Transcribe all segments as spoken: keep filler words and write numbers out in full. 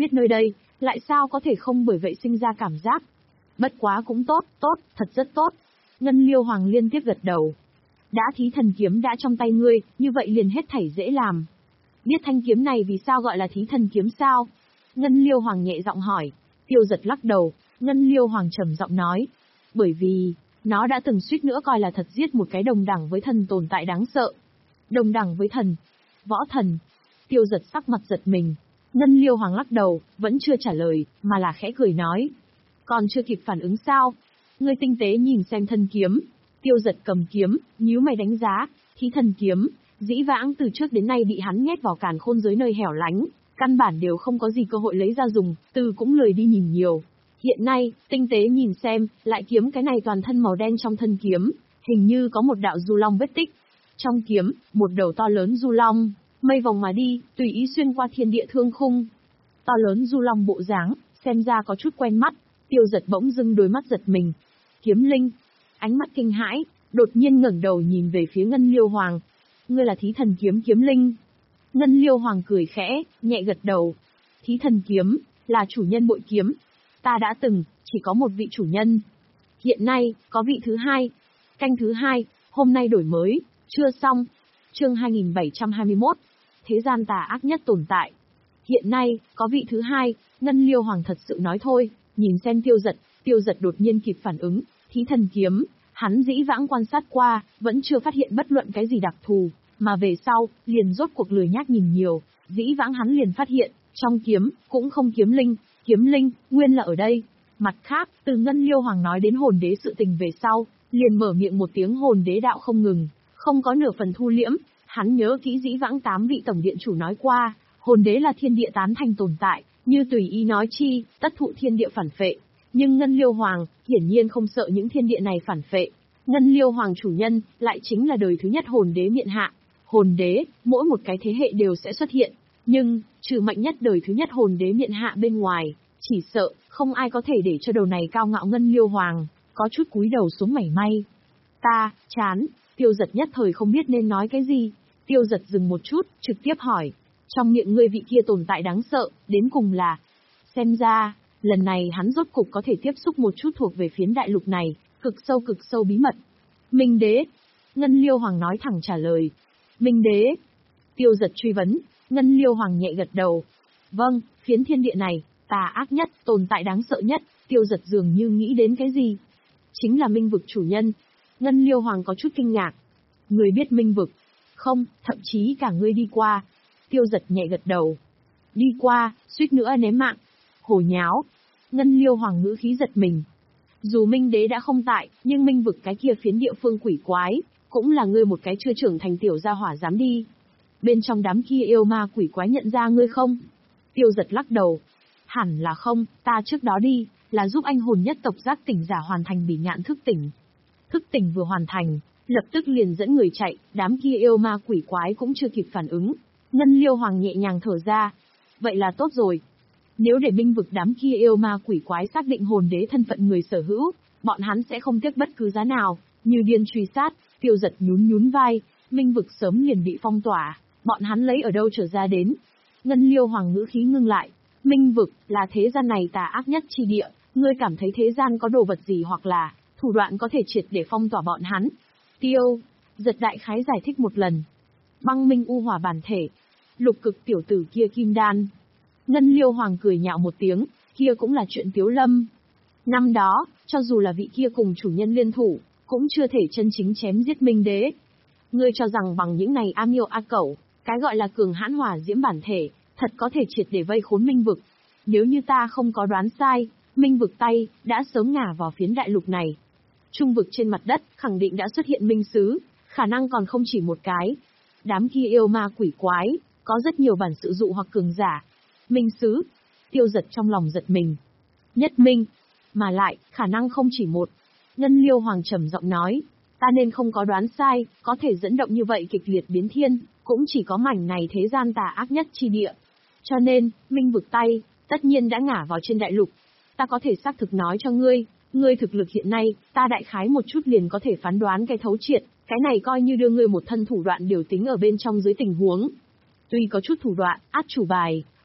biết nơi đây, lại sao có thể không bởi vậy sinh ra cảm giác. Bất quá cũng tốt, tốt, thật rất tốt. Ngân Liêu Hoàng liên tiếp gật đầu. Đã thí thần kiếm đã trong tay ngươi, như vậy liền hết thảy dễ làm. Biết thanh kiếm này vì sao gọi là thí thần kiếm sao? Ngân Liêu Hoàng nhẹ giọng hỏi. Tiêu Giật lắc đầu, Ngân Liêu Hoàng trầm giọng nói. Bởi vì, nó đã từng suýt nữa coi là thật giết một cái đồng đẳng với thần tồn tại đáng sợ. Đồng đẳng với thần. Võ thần. Tiêu Giật sắc mặt giật mình. Ngân Liêu Hoàng lắc đầu, vẫn chưa trả lời, mà là khẽ cười nói. Còn chưa kịp phản ứng sao? Ngươi tinh tế nhìn xem thân kiếm. Tiêu Giật cầm kiếm, nhíu mày đánh giá, thí thần kiếm, dĩ vãng từ trước đến nay bị hắn nhét vào càn khôn giới nơi hẻo lánh, căn bản đều không có gì cơ hội lấy ra dùng, từ cũng lười đi nhìn nhiều. Hiện nay, tinh tế nhìn xem, lại kiếm cái này toàn thân màu đen trong thân kiếm, hình như có một đạo du long vết tích. Trong kiếm, một đầu to lớn du long, mây vòng mà đi, tùy ý xuyên qua thiên địa thương khung. To lớn du long bộ dáng, xem ra có chút quen mắt, Tiêu Giật bỗng dưng đôi mắt giật mình. Kiếm linh, ánh mắt kinh hãi, đột nhiên ngẩng đầu nhìn về phía Ngân Liêu Hoàng. Ngươi là thí thần kiếm kiếm linh. Ngân Liêu Hoàng cười khẽ, nhẹ gật đầu. Thí thần kiếm, là chủ nhân bội kiếm. Ta đã từng, chỉ có một vị chủ nhân. Hiện nay, có vị thứ hai. Canh thứ hai, hôm nay đổi mới, chưa xong. Chương hai nghìn bảy trăm hai mươi mốt. Thế gian tà ác nhất tồn tại. Hiện nay, có vị thứ hai, Ngân Liêu Hoàng thật sự nói thôi, nhìn xem Tiêu Giật, Tiêu Giật đột nhiên kịp phản ứng, thí thần kiếm, hắn dĩ vãng quan sát qua, vẫn chưa phát hiện bất luận cái gì đặc thù, mà về sau, liền rốt cuộc lười nhác nhìn nhiều, dĩ vãng hắn liền phát hiện, trong kiếm, cũng không kiếm linh, kiếm linh, nguyên là ở đây. Mặt khác, từ Ngân Liêu Hoàng nói đến hồn đế sự tình về sau, liền mở miệng một tiếng hồn đế đạo không ngừng, không có nửa phần thu liễm, hắn nhớ kỹ dĩ vãng tám vị tổng điện chủ nói qua, hồn đế là thiên địa tán thành tồn tại, như tùy ý nói chi, tất thụ thiên địa phản phệ. Nhưng Ngân Liêu Hoàng, hiển nhiên không sợ những thiên địa này phản phệ. Ngân Liêu Hoàng chủ nhân, lại chính là đời thứ nhất hồn đế miện hạ. Hồn đế, mỗi một cái thế hệ đều sẽ xuất hiện. Nhưng, trừ mạnh nhất đời thứ nhất hồn đế miện hạ bên ngoài, chỉ sợ, không ai có thể để cho đầu này cao ngạo Ngân Liêu Hoàng, có chút cúi đầu xuống mảy may. Ta, chán, Tiêu Giật nhất thời không biết nên nói cái gì. Tiêu Giật dừng một chút, trực tiếp hỏi. Trong miệng ngươi vị kia tồn tại đáng sợ, đến cùng là... Xem ra, lần này hắn rốt cục có thể tiếp xúc một chút thuộc về phiến đại lục này, cực sâu cực sâu bí mật. Minh đế. Ngân Liêu Hoàng nói thẳng trả lời. Minh đế. Tiêu Giật truy vấn, Ngân Liêu Hoàng nhẹ gật đầu. Vâng, phiến thiên địa này, tà ác nhất, tồn tại đáng sợ nhất, Tiêu Giật dường như nghĩ đến cái gì. Chính là Minh vực chủ nhân. Ngân Liêu Hoàng có chút kinh ngạc. Người biết Minh vực? Không, thậm chí cả ngươi đi qua. Tiêu Giật nhẹ gật đầu. Đi qua, suýt nữa ném mạng. Hồ nháo. Ngân Liêu Hoàng ngữ khí giật mình. Dù Minh đế đã không tại, nhưng Minh vực cái kia phiến địa phương quỷ quái, cũng là ngươi một cái chưa trưởng thành tiểu gia hỏa dám đi. Bên trong đám kia yêu ma quỷ quái nhận ra ngươi không? Tiêu Giật lắc đầu. Hẳn là không, ta trước đó đi, là giúp anh hồn nhất tộc giác tỉnh giả hoàn thành bỉ ngạn thức tỉnh. Thức tỉnh vừa hoàn thành, lập tức liền dẫn người chạy, đám kia yêu ma quỷ quái cũng chưa kịp phản ứng. Ngân Liêu Hoàng nhẹ nhàng thở ra. Vậy là tốt rồi. Nếu để Minh vực đám kia yêu ma quỷ quái xác định hồn đế thân phận người sở hữu, bọn hắn sẽ không tiếc bất cứ giá nào, như điên truy sát. Tiêu Giật nhún nhún vai, Minh vực sớm liền bị phong tỏa, bọn hắn lấy ở đâu trở ra đến. Ngân Liêu Hoàng ngữ khí ngưng lại, Minh vực là thế gian này tà ác nhất chi địa, ngươi cảm thấy thế gian có đồ vật gì hoặc là thủ đoạn có thể triệt để phong tỏa bọn hắn? Tiêu Giật đại khái giải thích một lần. Băng minh u hỏa bản thể, lục cực tiểu tử kia kim đan. Ngân Liêu Hoàng cười nhạo một tiếng, kia cũng là chuyện Tiếu Lâm. Năm đó, cho dù là vị kia cùng chủ nhân liên thủ, cũng chưa thể chân chính chém giết Minh đế. Ngươi cho rằng bằng những này am yêu a cẩu, cái gọi là cường hãn hỏa diễm bản thể, thật có thể triệt để vây khốn Minh vực. Nếu như ta không có đoán sai, Minh vực tay, đã sớm ngả vào phiến đại lục này. Trung vực trên mặt đất, khẳng định đã xuất hiện minh sứ, khả năng còn không chỉ một cái. Đám kia yêu ma quỷ quái, có rất nhiều bản sự dụ hoặc cường giả. Minh sứ, Tiêu Giật trong lòng giật mình. Nhất minh, mà lại, khả năng không chỉ một. Ngân Liêu Hoàng trầm giọng nói, ta nên không có đoán sai, có thể dẫn động như vậy kịch liệt biến thiên, cũng chỉ có mảnh này thế gian tà ác nhất chi địa. Cho nên, Minh vực tay, tất nhiên đã ngả vào trên đại lục. Ta có thể xác thực nói cho ngươi, ngươi thực lực hiện nay, ta đại khái một chút liền có thể phán đoán cái thấu triệt, cái này coi như đưa ngươi một thân thủ đoạn điều tính ở bên trong dưới tình huống. Tuy có chút thủ đoạn, át chủ bài,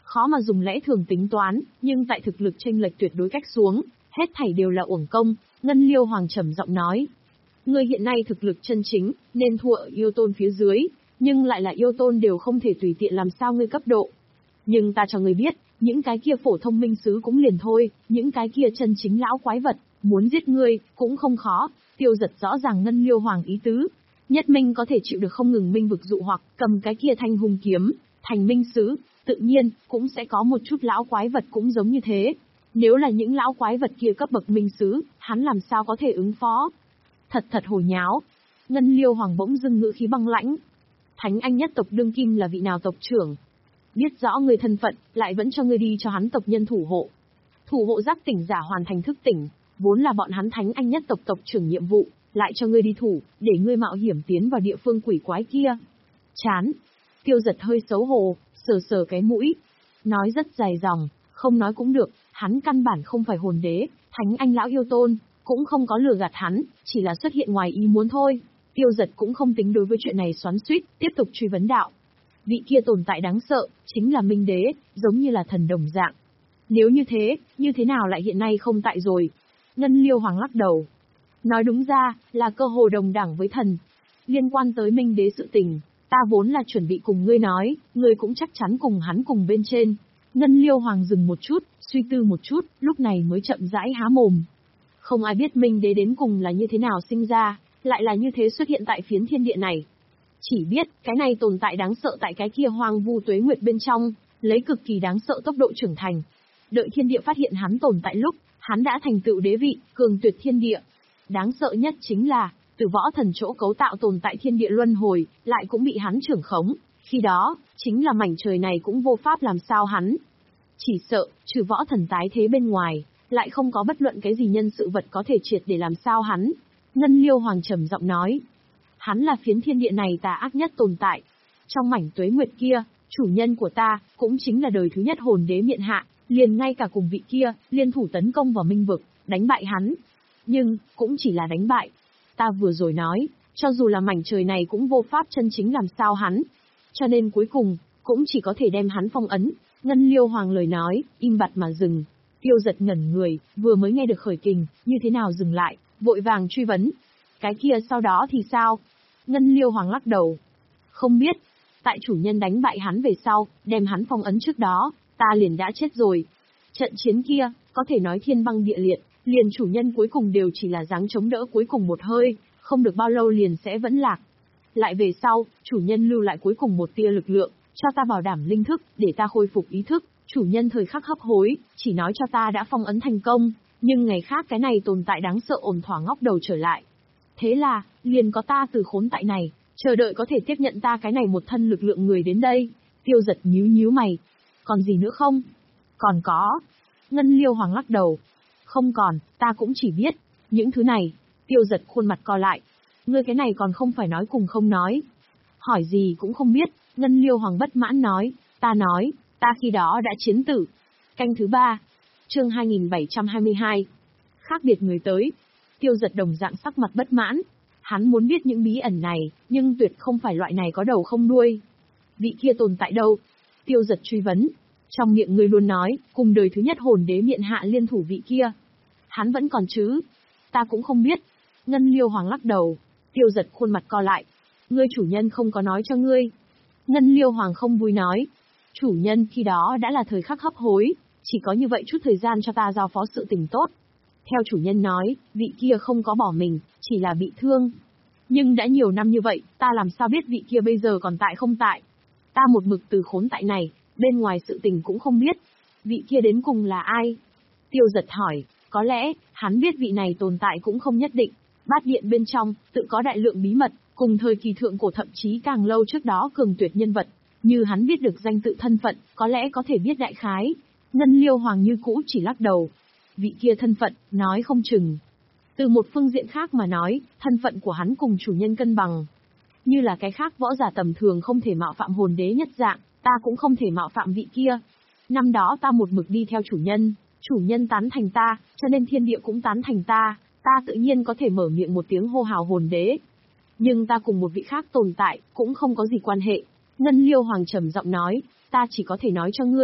Khó mà dùng lẽ thường tính toán, nhưng tại thực lực chênh lệch tuyệt đối cách xuống, hết thảy đều là uổng công, Ngân Liêu Hoàng trầm giọng nói. Ngươi hiện nay thực lực chân chính, nên thua ở yêu tôn phía dưới, nhưng lại là yêu tôn đều không thể tùy tiện làm sao ngươi cấp độ. Nhưng ta cho ngươi biết, những cái kia phổ thông minh sứ cũng liền thôi, những cái kia chân chính lão quái vật, muốn giết ngươi, cũng không khó. Tiêu Giật rõ ràng Ngân Liêu Hoàng ý tứ. Nhất minh có thể chịu được không ngừng minh vực dụ hoặc cầm cái kia thanh hung kiếm, thành minh sứ, tự nhiên, cũng sẽ có một chút lão quái vật cũng giống như thế. Nếu là những lão quái vật kia cấp bậc minh sứ, hắn làm sao có thể ứng phó? Thật thật hồ nháo. Ngân Liêu Hoàng bỗng dưng ngữ khí băng lãnh. Thánh Anh nhất tộc đương kim là vị nào tộc trưởng? Biết rõ người thân phận, lại vẫn cho ngươi đi cho hắn tộc nhân thủ hộ. Thủ hộ giác tỉnh giả hoàn thành thức tỉnh, vốn là bọn hắn Thánh Anh nhất tộc tộc trưởng nhiệm vụ, lại cho ngươi đi thủ, để ngươi mạo hiểm tiến vào địa phương quỷ quái kia. Chán. Tiêu Giật hơi xấu hổ, sờ sờ cái mũi. Nói rất dài dòng, không nói cũng được, hắn căn bản không phải hồn đế, Thánh Anh lão yêu tôn, cũng không có lừa gạt hắn, chỉ là xuất hiện ngoài ý muốn thôi. Tiêu Giật cũng không tính đối với chuyện này xoắn xuýt, tiếp tục truy vấn đạo. Vị kia tồn tại đáng sợ, chính là Minh Đế, giống như là thần đồng dạng. Nếu như thế, như thế nào lại hiện nay không tại rồi? Ngân Liêu Hoàng lắc đầu. Nói đúng ra, là cơ hồ đồng đẳng với thần. Liên quan tới Minh Đế sự tình, ta vốn là chuẩn bị cùng ngươi nói, ngươi cũng chắc chắn cùng hắn cùng bên trên. Ngân Liêu Hoàng dừng một chút, suy tư một chút, lúc này mới chậm rãi há mồm. Không ai biết Minh Đế đến cùng là như thế nào sinh ra, lại là như thế xuất hiện tại phiến thiên địa này. Chỉ biết, cái này tồn tại đáng sợ tại cái kia hoang vu tuế nguyệt bên trong, lấy cực kỳ đáng sợ tốc độ trưởng thành. Đợi thiên địa phát hiện hắn tồn tại lúc, hắn đã thành tựu đế vị, cường tuyệt thiên địa. Đáng sợ nhất chính là, từ võ thần chỗ cấu tạo tồn tại thiên địa luân hồi, lại cũng bị hắn trưởng khống. Khi đó, chính là mảnh trời này cũng vô pháp làm sao hắn. Chỉ sợ, trừ võ thần tái thế bên ngoài, lại không có bất luận cái gì nhân sự vật có thể triệt để làm sao hắn. Ngân Liêu Hoàng trầm giọng nói. Hắn là phiến thiên địa này tà ác nhất tồn tại. Trong mảnh tuế nguyệt kia, chủ nhân của ta, cũng chính là đời thứ nhất hồn đế miện hạ, liền ngay cả cùng vị kia, liên thủ tấn công vào minh vực, đánh bại hắn. Nhưng, cũng chỉ là đánh bại. Ta vừa rồi nói, cho dù là mảnh trời này cũng vô pháp chân chính làm sao hắn. Cho nên cuối cùng, cũng chỉ có thể đem hắn phong ấn. Ngân Liêu Hoàng lời nói, im bặt mà dừng. Tiêu Giật ngẩn người, vừa mới nghe được khởi kình, như thế nào dừng lại, vội vàng truy vấn. Cái kia sau đó thì sao? Ngân Liêu Hoàng lắc đầu. Không biết. Tại chủ nhân đánh bại hắn về sau, đem hắn phong ấn trước đó, ta liền đã chết rồi. Trận chiến kia, có thể nói thiên băng địa liệt, liền chủ nhân cuối cùng đều chỉ là dáng chống đỡ cuối cùng một hơi, không được bao lâu liền sẽ vẫn lạc. Lại về sau, chủ nhân lưu lại cuối cùng một tia lực lượng, cho ta bảo đảm linh thức, để ta khôi phục ý thức. Chủ nhân thời khắc hấp hối, chỉ nói cho ta đã phong ấn thành công, nhưng ngày khác cái này tồn tại đáng sợ ổn thỏa ngóc đầu trở lại. Thế là, liền có ta từ khốn tại này, chờ đợi có thể tiếp nhận ta cái này một thân lực lượng người đến đây. Tiêu Giật nhíu nhíu mày. Còn gì nữa không? Còn có. Ngân Liêu Hoàng lắc đầu. Không còn, ta cũng chỉ biết. Những thứ này. Tiêu Giật khuôn mặt co lại. Ngươi cái này còn không phải nói cùng không nói. Hỏi gì cũng không biết. Ngân Liêu Hoàng bất mãn nói. Ta nói, ta khi đó đã chiến tử. Canh thứ ba. Chương hai nghìn bảy trăm hai mươi hai. Khác biệt người tới. Tiêu Giật đồng dạng sắc mặt bất mãn. Hắn muốn biết những bí ẩn này, nhưng tuyệt không phải loại này có đầu không đuôi. Vị kia tồn tại đâu? Tiêu Giật truy vấn. Trong miệng ngươi luôn nói, cùng đời thứ nhất hồn đế miện hạ liên thủ vị kia. Hắn vẫn còn chứ? Ta cũng không biết. Ngân Liêu Hoàng lắc đầu. Tiêu Giật khuôn mặt co lại. Ngươi chủ nhân không có nói cho ngươi. Ngân Liêu Hoàng không vui nói. Chủ nhân khi đó đã là thời khắc hấp hối, chỉ có như vậy chút thời gian cho ta giao phó sự tình tốt. Theo chủ nhân nói, vị kia không có bỏ mình, chỉ là bị thương. Nhưng đã nhiều năm như vậy, ta làm sao biết vị kia bây giờ còn tại không tại. Ta một mực từ khốn tại này, bên ngoài sự tình cũng không biết. Vị kia đến cùng là ai? Tiêu Giật hỏi, có lẽ, hắn biết vị này tồn tại cũng không nhất định. Bát điện bên trong, tự có đại lượng bí mật, cùng thời kỳ thượng cổ thậm chí càng lâu trước đó cường tuyệt nhân vật. Như hắn biết được danh tự thân phận, có lẽ có thể biết đại khái. Ngân Liêu Hoàng như cũ chỉ lắc đầu. Vị kia thân phận, nói không chừng. Từ một phương diện khác mà nói, thân phận của hắn cùng chủ nhân cân bằng. Như là cái khác võ giả tầm thường không thể mạo phạm hồn đế nhất dạng, ta cũng không thể mạo phạm vị kia. Năm đó ta một mực đi theo chủ nhân, chủ nhân tán thành ta, cho nên thiên địa cũng tán thành ta, ta tự nhiên có thể mở miệng một tiếng hô hào hồn đế. Nhưng ta cùng một vị khác tồn tại, cũng không có gì quan hệ. Ngân Liêu Hoàng trầm giọng nói, ta chỉ có thể nói cho ngươi,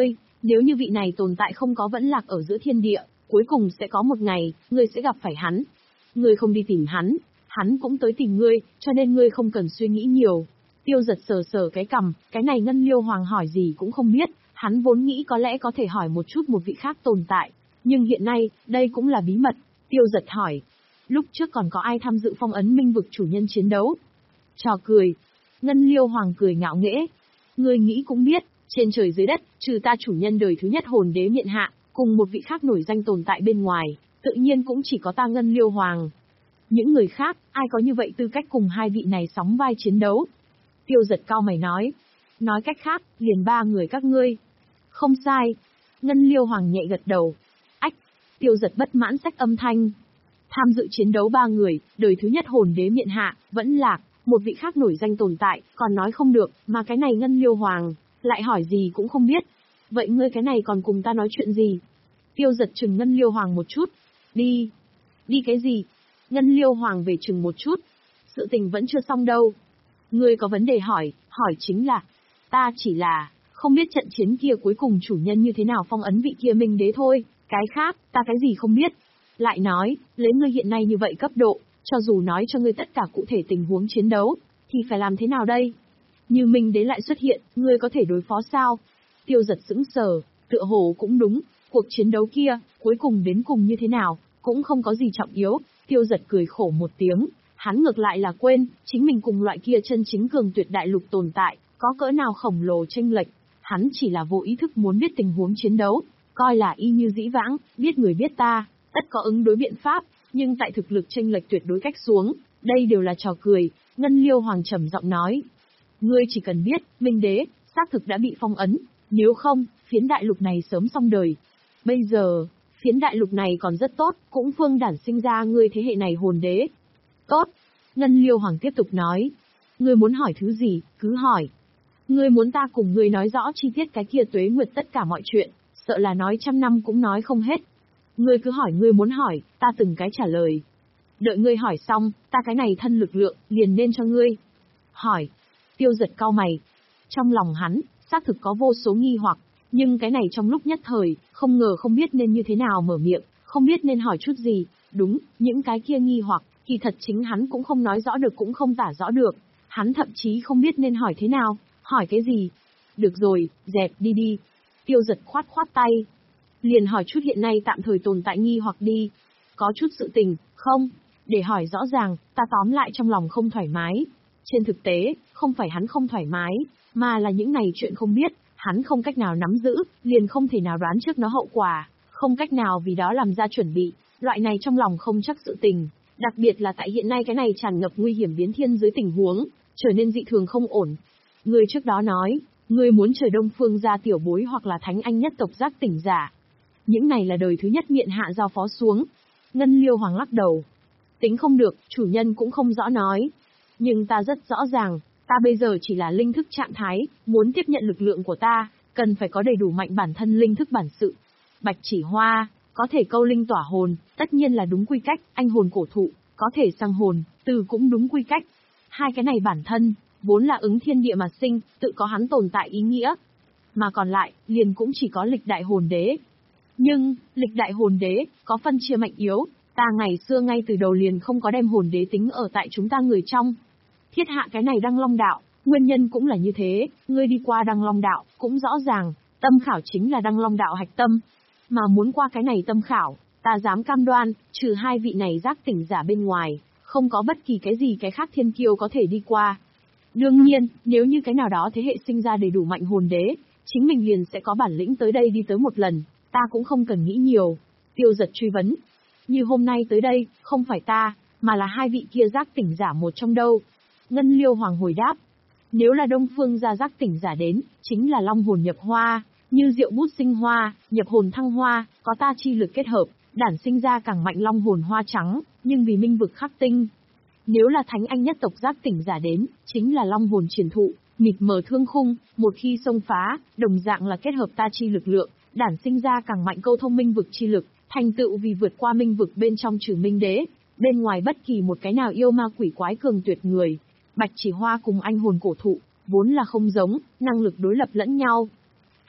Nếu như vị này tồn tại không có vẫn lạc ở giữa thiên địa, cuối cùng sẽ có một ngày, ngươi sẽ gặp phải hắn. Ngươi không đi tìm hắn, hắn cũng tới tìm ngươi, cho nên ngươi không cần suy nghĩ nhiều. Tiêu Giật sờ sờ cái cằm, cái này Ngân Liêu Hoàng hỏi gì cũng không biết, hắn vốn nghĩ có lẽ có thể hỏi một chút một vị khác tồn tại, nhưng hiện nay, đây cũng là bí mật. Tiêu Giật hỏi, lúc trước còn có ai tham dự phong ấn minh vực chủ nhân chiến đấu? Trò cười. Ngân Liêu Hoàng cười ngạo nghễ. Ngươi nghĩ cũng biết, trên trời dưới đất, trừ ta chủ nhân đời thứ nhất hồn đế miện hạ, cùng một vị khác nổi danh tồn tại bên ngoài, tự nhiên cũng chỉ có ta Ngân Liêu Hoàng. Những người khác, ai có như vậy tư cách cùng hai vị này sóng vai chiến đấu? Tiêu Giật cau mày nói. Nói cách khác, liền ba người các ngươi. Không sai. Ngân Liêu Hoàng nhẹ gật đầu. Ách. Tiêu Giật bất mãn xách âm thanh. Tham dự chiến đấu ba người, đời thứ nhất hồn đế miện hạ, vẫn lạc, một vị khác nổi danh tồn tại, còn nói không được, mà cái này Ngân Liêu Hoàng, lại hỏi gì cũng không biết. Vậy ngươi cái này còn cùng ta nói chuyện gì? Tiêu Giật chừng Ngân Liêu Hoàng một chút. Đi. Đi cái gì? Ngân Liêu Hoàng về chừng một chút. Sự tình vẫn chưa xong đâu. Ngươi có vấn đề hỏi, hỏi chính là, ta chỉ là, không biết trận chiến kia cuối cùng chủ nhân như thế nào phong ấn vị kia minh đế thôi, cái khác, ta cái gì không biết. Lại nói, lấy ngươi hiện nay như vậy cấp độ, cho dù nói cho ngươi tất cả cụ thể tình huống chiến đấu, thì phải làm thế nào đây? Như minh đế lại xuất hiện, ngươi có thể đối phó sao? Tiêu Giật sững sờ, tựa hồ cũng đúng, cuộc chiến đấu kia, cuối cùng đến cùng như thế nào, cũng không có gì trọng yếu. Tiêu Giật cười khổ một tiếng, hắn ngược lại là quên, chính mình cùng loại kia chân chính cường tuyệt đại lục tồn tại, có cỡ nào khổng lồ chênh lệch. Hắn chỉ là vô ý thức muốn biết tình huống chiến đấu, coi là y như dĩ vãng, biết người biết ta, tất có ứng đối biện pháp, nhưng tại thực lực chênh lệch tuyệt đối cách xuống, đây đều là trò cười. Ngân Liêu Hoàng trầm giọng nói, ngươi chỉ cần biết, minh đế, xác thực đã bị phong ấn, nếu không, phiến đại lục này sớm xong đời. Bây giờ, phiến đại lục này còn rất tốt, cũng phương đản sinh ra ngươi thế hệ này hồn đế. Tốt. Ngân Liêu Hoàng tiếp tục nói. Ngươi muốn hỏi thứ gì, cứ hỏi. Ngươi muốn ta cùng ngươi nói rõ chi tiết cái kia tuế nguyệt tất cả mọi chuyện, sợ là nói trăm năm cũng nói không hết. Ngươi cứ hỏi ngươi muốn hỏi, ta từng cái trả lời. Đợi ngươi hỏi xong, ta cái này thân lực lượng, liền nên cho ngươi. Hỏi. Tiêu Giật cau mày. Trong lòng hắn, xác thực có vô số nghi hoặc, nhưng cái này trong lúc nhất thời, không ngờ không biết nên như thế nào mở miệng, không biết nên hỏi chút gì. Đúng, những cái kia nghi hoặc, kỳ thật chính hắn cũng không nói rõ được cũng không tả rõ được. Hắn thậm chí không biết nên hỏi thế nào, hỏi cái gì. Được rồi, dẹp đi đi. Tiêu Giật khoát khoát tay. Liền hỏi chút hiện nay tạm thời tồn tại nghi hoặc đi. Có chút sự tình, không? Để hỏi rõ ràng, ta tóm lại trong lòng không thoải mái. Trên thực tế, không phải hắn không thoải mái, mà là những này chuyện không biết, hắn không cách nào nắm giữ, liền không thể nào đoán trước nó hậu quả, không cách nào vì đó làm ra chuẩn bị, loại này trong lòng không chắc sự tình, đặc biệt là tại hiện nay cái này tràn ngập nguy hiểm biến thiên dưới tình huống, trở nên dị thường không ổn. Người trước đó nói, người muốn trời Đông Phương ra tiểu bối hoặc là thánh anh nhất tộc giác tỉnh giả. Những này là đời thứ nhất miện hạ giao phó xuống. Ngân Liêu Hoàng lắc đầu. Tính không được, chủ nhân cũng không rõ nói. Nhưng ta rất rõ ràng, ta bây giờ chỉ là linh thức trạng thái, muốn tiếp nhận lực lượng của ta, cần phải có đầy đủ mạnh bản thân linh thức bản sự. Bạch chỉ hoa, có thể câu linh tỏa hồn, tất nhiên là đúng quy cách, anh hồn cổ thụ, có thể sang hồn, từ cũng đúng quy cách. Hai cái này bản thân, vốn là ứng thiên địa mà sinh, tự có hắn tồn tại ý nghĩa. Mà còn lại, liền cũng chỉ có lịch đại hồn đế. Nhưng, lịch đại hồn đế, có phân chia mạnh yếu, ta ngày xưa ngay từ đầu liền không có đem hồn đế tính ở tại chúng ta người trong. Thiết hạ cái này Đăng Long đạo, nguyên nhân cũng là như thế, ngươi đi qua Đăng Long đạo, cũng rõ ràng, tâm khảo chính là Đăng Long đạo hạch tâm. Mà muốn qua cái này tâm khảo, ta dám cam đoan, trừ hai vị này giác tỉnh giả bên ngoài, không có bất kỳ cái gì cái khác thiên kiêu có thể đi qua. Đương nhiên, nếu như cái nào đó thế hệ sinh ra đầy đủ mạnh hồn đế, chính mình liền sẽ có bản lĩnh tới đây đi tới một lần, ta cũng không cần nghĩ nhiều. Tiêu Giật truy vấn. Như hôm nay tới đây, không phải ta, mà là hai vị kia giác tỉnh giả một trong đâu. Ngân Liêu Hoàng hồi đáp. Nếu là Đông Phương gia giác tỉnh giả đến, chính là long hồn nhập hoa, như diệu bút sinh hoa, nhập hồn thăng hoa, có ta chi lực kết hợp, đản sinh ra càng mạnh long hồn hoa trắng, nhưng vì minh vực khắc tinh. Nếu là Thánh Anh nhất tộc giác tỉnh giả đến, chính là long hồn triển thụ, mịt mờ thương khung, một khi xông phá, đồng dạng là kết hợp ta chi lực lượng, đản sinh ra càng mạnh câu thông minh vực chi lực, thành tựu vì vượt qua minh vực bên trong trừ minh đế, bên ngoài bất kỳ một cái nào yêu ma quỷ quái cường tuyệt người. Bạch chỉ hoa cùng anh hồn cổ thụ, vốn là không giống, năng lực đối lập lẫn nhau.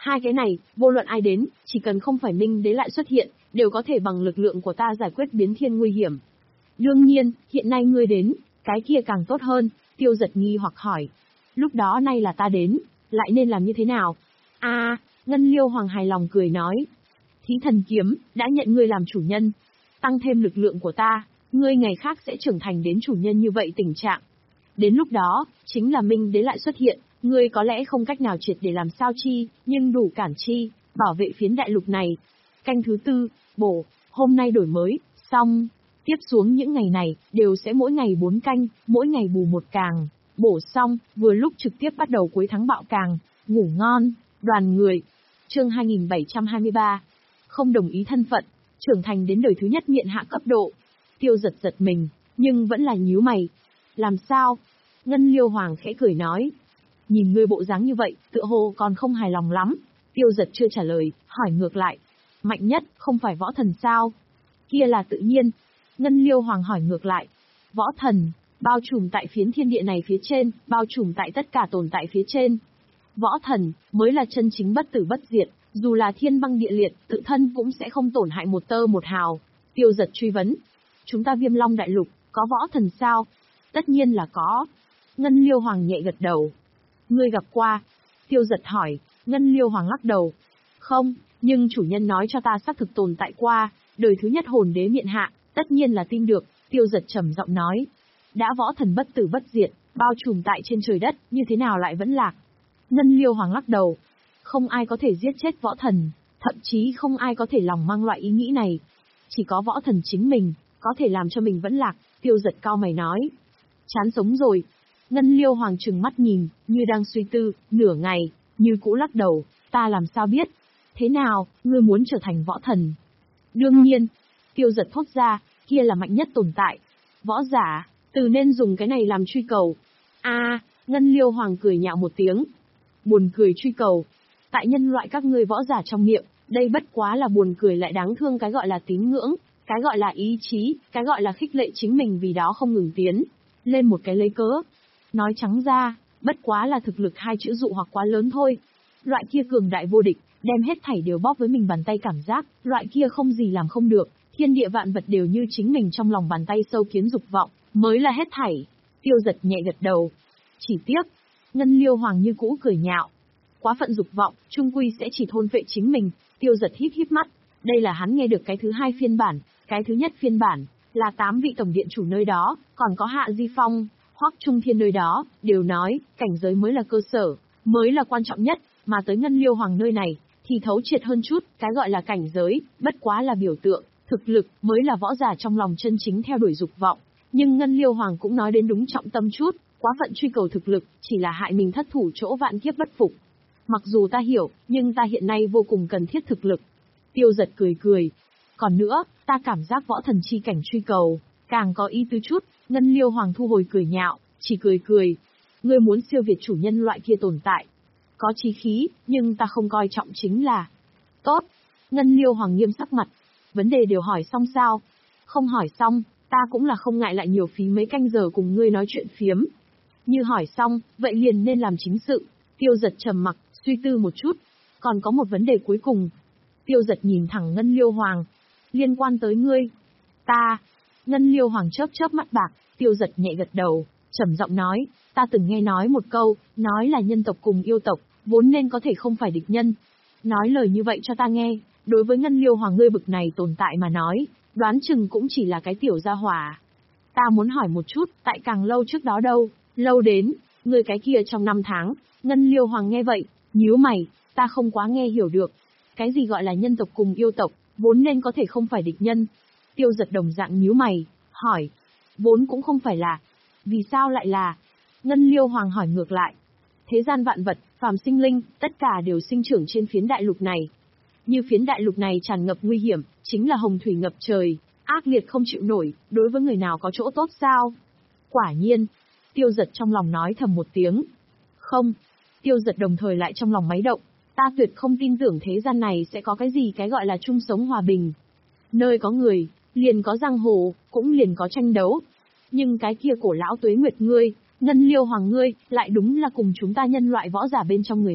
Hai cái này, vô luận ai đến, chỉ cần không phải Minh Đế lại xuất hiện, đều có thể bằng lực lượng của ta giải quyết biến thiên nguy hiểm. Đương nhiên, hiện nay ngươi đến, cái kia càng tốt hơn, Tiêu Giật nghi hoặc hỏi. Lúc đó nay là ta đến, lại nên làm như thế nào? A, à, Ngân Liêu Hoàng hài lòng cười nói. Thí thần kiếm, đã nhận ngươi làm chủ nhân. Tăng thêm lực lượng của ta, ngươi ngày khác sẽ trưởng thành đến chủ nhân như vậy tình trạng. Đến lúc đó, chính là Minh Đế lại xuất hiện, ngươi có lẽ không cách nào triệt để làm sao chi, nhưng đủ cản chi, bảo vệ phiến đại lục này. Canh thứ tư, bổ, hôm nay đổi mới, xong. Tiếp xuống những ngày này, đều sẽ mỗi ngày bốn canh, mỗi ngày bù một càng. Bổ xong, vừa lúc trực tiếp bắt đầu cuối tháng bạo càng. Ngủ ngon, đoàn người. Chương hai nghìn bảy trăm hai mươi ba. Không đồng ý thân phận, trưởng thành đến đời thứ nhất miện hạ cấp độ. Tiêu Giật giật mình, nhưng vẫn là nhíu mày. Làm sao? Ngân Liêu Hoàng khẽ cười nói. Nhìn ngươi bộ dáng như vậy, tựa hồ còn không hài lòng lắm. Tiêu Giật chưa trả lời, hỏi ngược lại. Mạnh nhất, không phải võ thần sao? Kia là tự nhiên. Ngân Liêu Hoàng hỏi ngược lại. Võ thần, bao trùm tại phiến thiên địa này phía trên, bao trùm tại tất cả tồn tại phía trên. Võ thần, mới là chân chính bất tử bất diệt, dù là thiên băng địa liệt, tự thân cũng sẽ không tổn hại một tơ một hào. Tiêu Giật truy vấn. Chúng ta Viêm Long Đại Lục, có võ thần sao? Tất nhiên là có. Ngân Liêu Hoàng nhẹ gật đầu. Ngươi gặp qua? Tiêu Giật hỏi. Ngân Liêu Hoàng lắc đầu. Không, nhưng chủ nhân nói cho ta xác thực tồn tại qua, đời thứ nhất hồn đế miện hạ, tất nhiên là tin được. Tiêu Giật trầm giọng nói. Đã võ thần bất tử bất diệt, bao trùm tại trên trời đất, như thế nào lại vẫn lạc? Ngân Liêu Hoàng lắc đầu. Không ai có thể giết chết võ thần, thậm chí không ai có thể lòng mang loại ý nghĩ này. Chỉ có võ thần chính mình, có thể làm cho mình vẫn lạc. Tiêu Giật cao mày nói. Chán sống rồi. Ngân Liêu Hoàng trừng mắt nhìn, như đang suy tư, nửa ngày, như cũ lắc đầu. Ta làm sao biết? Thế nào, ngươi muốn trở thành võ thần? Đương nhiên. Tiêu Giật thốt ra, kia là mạnh nhất tồn tại. Võ giả, từ nên dùng cái này làm truy cầu. A, à, Ngân Liêu Hoàng cười nhạo một tiếng. Buồn cười truy cầu. Tại nhân loại các ngươi võ giả trong miệng, đây bất quá là buồn cười lại đáng thương, cái gọi là tín ngưỡng, cái gọi là ý chí, cái gọi là khích lệ chính mình vì đó không ngừng tiến lên một cái lấy cớ. Nói trắng ra, bất quá là thực lực hai chữ dụ hoặc quá lớn thôi. Loại kia cường đại vô địch, đem hết thảy đều bóp với mình bàn tay cảm giác, loại kia không gì làm không được, thiên địa vạn vật đều như chính mình trong lòng bàn tay sâu kiến dục vọng, mới là hết thảy. Tiêu Giật nhẹ gật đầu. Chỉ tiếc, Ngân Liêu Hoàng như cũ cười nhạo. Quá phận dục vọng, trung quy sẽ chỉ thôn phệ chính mình. Tiêu Giật híp híp mắt. Đây là hắn nghe được cái thứ hai phiên bản, cái thứ nhất phiên bản, là tám vị tổng điện chủ nơi đó, còn có Hạ Di Phong, Hoắc Trung Thiên nơi đó, đều nói, cảnh giới mới là cơ sở, mới là quan trọng nhất, mà tới Ngân Liêu Hoàng nơi này, thì thấu triệt hơn chút, cái gọi là cảnh giới, bất quá là biểu tượng, thực lực, mới là võ giả trong lòng chân chính theo đuổi dục vọng. Nhưng Ngân Liêu Hoàng cũng nói đến đúng trọng tâm chút, quá phận truy cầu thực lực, chỉ là hại mình thất thủ chỗ vạn kiếp bất phục. Mặc dù ta hiểu, nhưng ta hiện nay vô cùng cần thiết thực lực. Tiêu Giật cười cười. Còn nữa, ta cảm giác võ thần chi cảnh truy cầu, càng có ý tứ chút. Ngân Liêu Hoàng thu hồi cười nhạo, chỉ cười cười. Ngươi muốn siêu việt chủ nhân loại kia tồn tại. Có chí khí, nhưng ta không coi trọng chính là... Tốt. Ngân Liêu Hoàng nghiêm sắc mặt. Vấn đề đều hỏi xong sao? Không hỏi xong, ta cũng là không ngại lại nhiều phí mấy canh giờ cùng ngươi nói chuyện phiếm. Như hỏi xong, vậy liền nên làm chính sự. Tiêu Giật trầm mặc, suy tư một chút. Còn có một vấn đề cuối cùng. Tiêu Giật nhìn thẳng Ngân Liêu Hoàng. Liên quan tới ngươi. Ta. Ngân Liêu Hoàng chớp chớp mắt bạc. Tiêu Giật nhẹ gật đầu, trầm giọng nói. Ta từng nghe nói một câu, nói là nhân tộc cùng yêu tộc, vốn nên có thể không phải địch nhân. Nói lời như vậy cho ta nghe, đối với Ngân Liêu Hoàng ngươi bực này tồn tại mà nói, đoán chừng cũng chỉ là cái tiểu gia hỏa. Ta muốn hỏi một chút, tại càng lâu trước đó đâu, lâu đến, ngươi cái kia trong năm tháng. Ngân Liêu Hoàng nghe vậy, nhíu mày, ta không quá nghe hiểu được. Cái gì gọi là nhân tộc cùng yêu tộc, vốn nên có thể không phải địch nhân. Tiêu Giật đồng dạng nhíu mày, hỏi, vốn cũng không phải là, vì sao lại là? Ngân Liêu Hoàng hỏi ngược lại. Thế gian vạn vật, phàm sinh linh, tất cả đều sinh trưởng trên phiến đại lục này. Như phiến đại lục này tràn ngập nguy hiểm, chính là hồng thủy ngập trời, ác liệt không chịu nổi, đối với người nào có chỗ tốt sao? Quả nhiên. Tiêu Giật trong lòng nói thầm một tiếng. Không. Tiêu Giật đồng thời lại trong lòng máy động. Ta tuyệt không tin tưởng thế gian này sẽ có cái gì cái gọi là chung sống hòa bình. Nơi có người, liền có giang hồ, cũng liền có tranh đấu. Nhưng cái kia cổ lão Tuế Nguyệt ngươi, Ngân Liêu Hoàng ngươi, lại đúng là cùng chúng ta nhân loại võ giả bên trong người mạnh,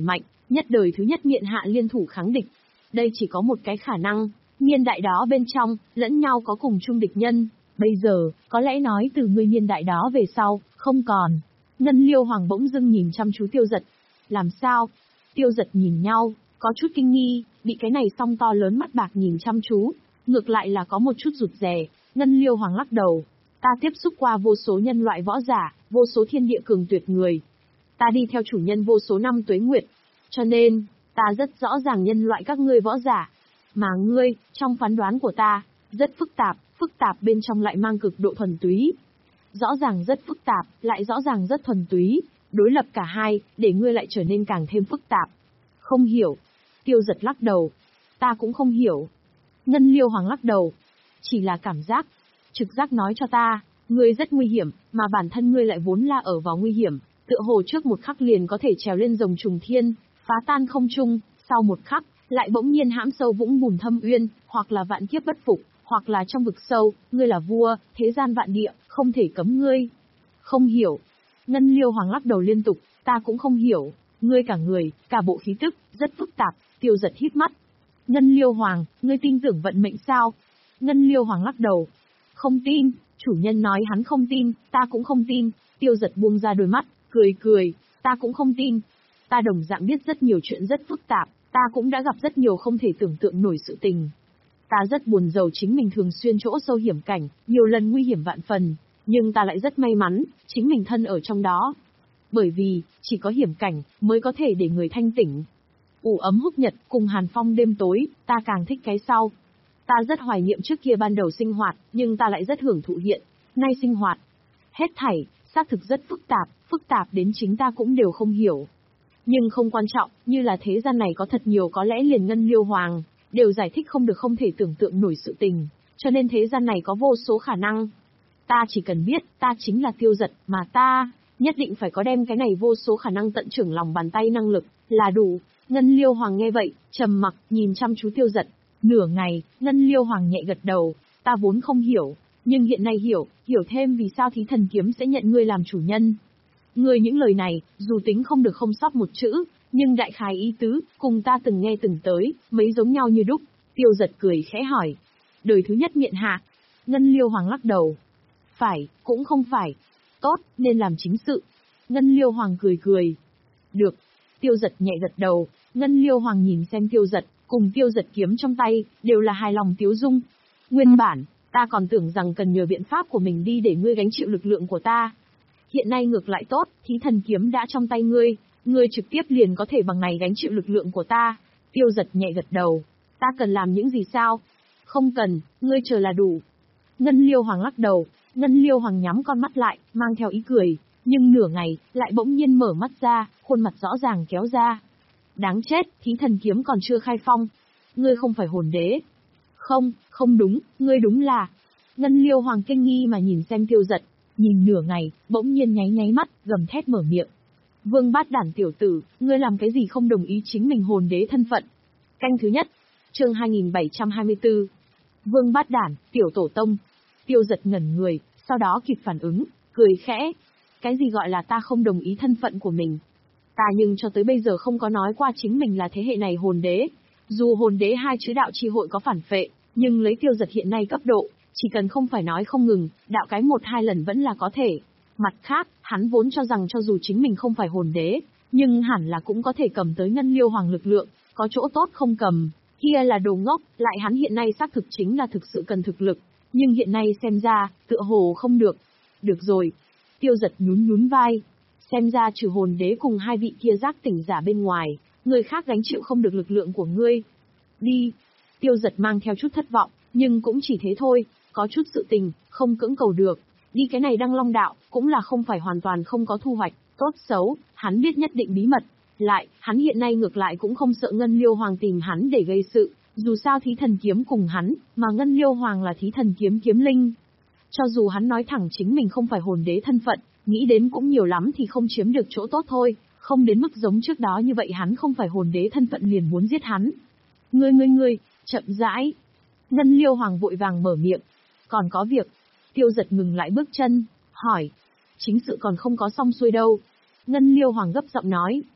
Nhất đời thứ nhất miện hạ liên thủ kháng địch. Đây chỉ có một cái khả năng, niên đại đó bên trong, lẫn nhau có cùng chung địch nhân. Bây giờ, có lẽ nói từ ngươi niên đại đó về sau, không còn. Ngân Liêu Hoàng bỗng dưng nhìn chăm chú Tiêu Dật. Làm sao? Tiêu Dật nhìn nhau, có chút kinh nghi, bị cái này song to lớn mắt bạc nhìn chăm chú. Ngược lại là có một chút rụt rè. Ngân Liêu Hoàng lắc đầu. Ta tiếp xúc qua vô số nhân loại võ giả, vô số thiên địa cường tuyệt người. Ta đi theo chủ nhân vô số năm tuế nguyệt. Cho nên, ta rất rõ ràng nhân loại các ngươi võ giả. Mà ngươi, trong phán đoán của ta, rất phức tạp, phức tạp bên trong lại mang cực độ thuần túy. Rõ ràng rất phức tạp, lại rõ ràng rất thuần túy. Đối lập cả hai, để ngươi lại trở nên càng thêm phức tạp. Không hiểu. Tiêu Dật lắc đầu. Ta cũng không hiểu. Ngân Liêu Hoàng lắc đầu. Chỉ là cảm giác. Trực giác nói cho ta, ngươi rất nguy hiểm, mà bản thân ngươi lại vốn là ở vào nguy hiểm. Tựa hồ trước một khắc liền có thể trèo lên rồng trùng thiên, phá tan không trung, sau một khắc, lại bỗng nhiên hãm sâu vũng bùn thâm uyên, hoặc là vạn kiếp bất phục, hoặc là trong vực sâu, ngươi là vua, thế gian vạn địa, không thể cấm ngươi. Không hiểu. Ngân Liêu Hoàng lắc đầu liên tục, ta cũng không hiểu. Ngươi cả người, cả bộ khí tức, rất phức tạp. Tiêu Dật hít mắt. Ngân Liêu Hoàng, ngươi tin tưởng vận mệnh sao? Ngân Liêu Hoàng lắc đầu. Không tin, chủ nhân nói hắn không tin, ta cũng không tin. Tiêu Dật buông ra đôi mắt, cười cười, ta cũng không tin. Ta đồng dạng biết rất nhiều chuyện rất phức tạp, ta cũng đã gặp rất nhiều không thể tưởng tượng nổi sự tình. Ta rất buồn rầu chính mình thường xuyên chỗ sâu hiểm cảnh, nhiều lần nguy hiểm vạn phần, nhưng ta lại rất may mắn, chính mình thân ở trong đó. Bởi vì, chỉ có hiểm cảnh, mới có thể để người thanh tỉnh. Ủ ấm húc nhật, cùng hàn phong đêm tối, ta càng thích cái sau. Ta rất hoài niệm trước kia ban đầu sinh hoạt, nhưng ta lại rất hưởng thụ hiện, nay sinh hoạt. Hết thảy, xác thực rất phức tạp, phức tạp đến chính ta cũng đều không hiểu. Nhưng không quan trọng, như là thế gian này có thật nhiều có lẽ liền Ngân Liêu Hoàng, đều giải thích không được không thể tưởng tượng nổi sự tình, cho nên thế gian này có vô số khả năng. Ta chỉ cần biết, ta chính là Tiêu Dật, mà ta, nhất định phải có đem cái này vô số khả năng tận trưởng lòng bàn tay năng lực, là đủ. Ngân Liêu Hoàng nghe vậy, trầm mặc, nhìn chăm chú Tiêu Dật. Nửa ngày, Ngân Liêu Hoàng nhẹ gật đầu, ta vốn không hiểu, nhưng hiện nay hiểu, hiểu thêm vì sao Thí Thần Kiếm sẽ nhận ngươi làm chủ nhân. Ngươi những lời này, dù tính không được không sót một chữ, nhưng đại khái ý tứ, cùng ta từng nghe từng tới, mấy giống nhau như đúc. Tiêu Dật cười khẽ hỏi. Đời thứ nhất miện hạ. Ngân Liêu Hoàng lắc đầu. Phải, cũng không phải. Tốt, nên làm chính sự. Ngân Liêu Hoàng cười cười. Được. Tiêu Dật nhẹ gật đầu. Ngân Liêu Hoàng nhìn xem Tiêu Dật, cùng Tiêu Dật kiếm trong tay, đều là hài lòng tiếu dung. Nguyên bản, ta còn tưởng rằng cần nhờ biện pháp của mình đi để ngươi gánh chịu lực lượng của ta. Hiện nay ngược lại tốt, Thí Thần Kiếm đã trong tay ngươi, ngươi trực tiếp liền có thể bằng này gánh chịu lực lượng của ta. Tiêu Dật nhẹ gật đầu. Ta cần làm những gì sao? Không cần, ngươi chờ là đủ. Ngân Liêu Hoàng lắc đầu. Ngân Liêu Hoàng nhắm con mắt lại, mang theo ý cười, nhưng nửa ngày, lại bỗng nhiên mở mắt ra, khuôn mặt rõ ràng kéo ra. Đáng chết, Thí Thần Kiếm còn chưa khai phong. Ngươi không phải hồn đế. Không, không đúng, ngươi đúng là. Ngân Liêu Hoàng kinh nghi mà nhìn xem Tiêu Dật, nhìn nửa ngày, bỗng nhiên nháy nháy mắt, gầm thét mở miệng. Vương Bát Đản tiểu tử, ngươi làm cái gì không đồng ý chính mình hồn đế thân phận? Canh thứ nhất, chương hai nghìn bảy trăm hai mươi tư. Vương Bát Đản, tiểu tổ tông. Tiêu Dật ngẩn người, sau đó kịp phản ứng, cười khẽ. Cái gì gọi là ta không đồng ý thân phận của mình? Ta nhưng cho tới bây giờ không có nói qua chính mình là thế hệ này hồn đế. Dù hồn đế hai chữ đạo chi hội có phản phệ, nhưng lấy Tiêu Dật hiện nay cấp độ, chỉ cần không phải nói không ngừng, đạo cái một hai lần vẫn là có thể. Mặt khác, hắn vốn cho rằng cho dù chính mình không phải hồn đế, nhưng hẳn là cũng có thể cầm tới Ngân Liêu Hoàng lực lượng, có chỗ tốt không cầm. Kia là đồ ngốc, lại hắn hiện nay xác thực chính là thực sự cần thực lực, nhưng hiện nay xem ra, tựa hồ không được. Được rồi. Tiêu Dật nhún nhún vai. Xem ra trừ hồn đế cùng hai vị kia giác tỉnh giả bên ngoài, người khác gánh chịu không được lực lượng của ngươi. Đi. Tiêu Dật mang theo chút thất vọng, nhưng cũng chỉ thế thôi, có chút sự tình, không cưỡng cầu được. Đi cái này Đăng Long đạo, cũng là không phải hoàn toàn không có thu hoạch, tốt xấu, hắn biết nhất định bí mật. Lại, hắn hiện nay ngược lại cũng không sợ Ngân Liêu Hoàng tìm hắn để gây sự, dù sao Thí Thần Kiếm cùng hắn, mà Ngân Liêu Hoàng là Thí Thần Kiếm kiếm linh. Cho dù hắn nói thẳng chính mình không phải hồn đế thân phận, nghĩ đến cũng nhiều lắm thì không chiếm được chỗ tốt thôi, không đến mức giống trước đó như vậy hắn không phải hồn đế thân phận liền muốn giết hắn. Ngươi ngươi ngươi, chậm rãi. Ngân Liêu Hoàng vội vàng mở miệng. Còn có việc. Tiêu Dật ngừng lại bước chân, hỏi. Chính sự còn không có xong xuôi đâu. Ngân Liêu Hoàng gấp giọng nói.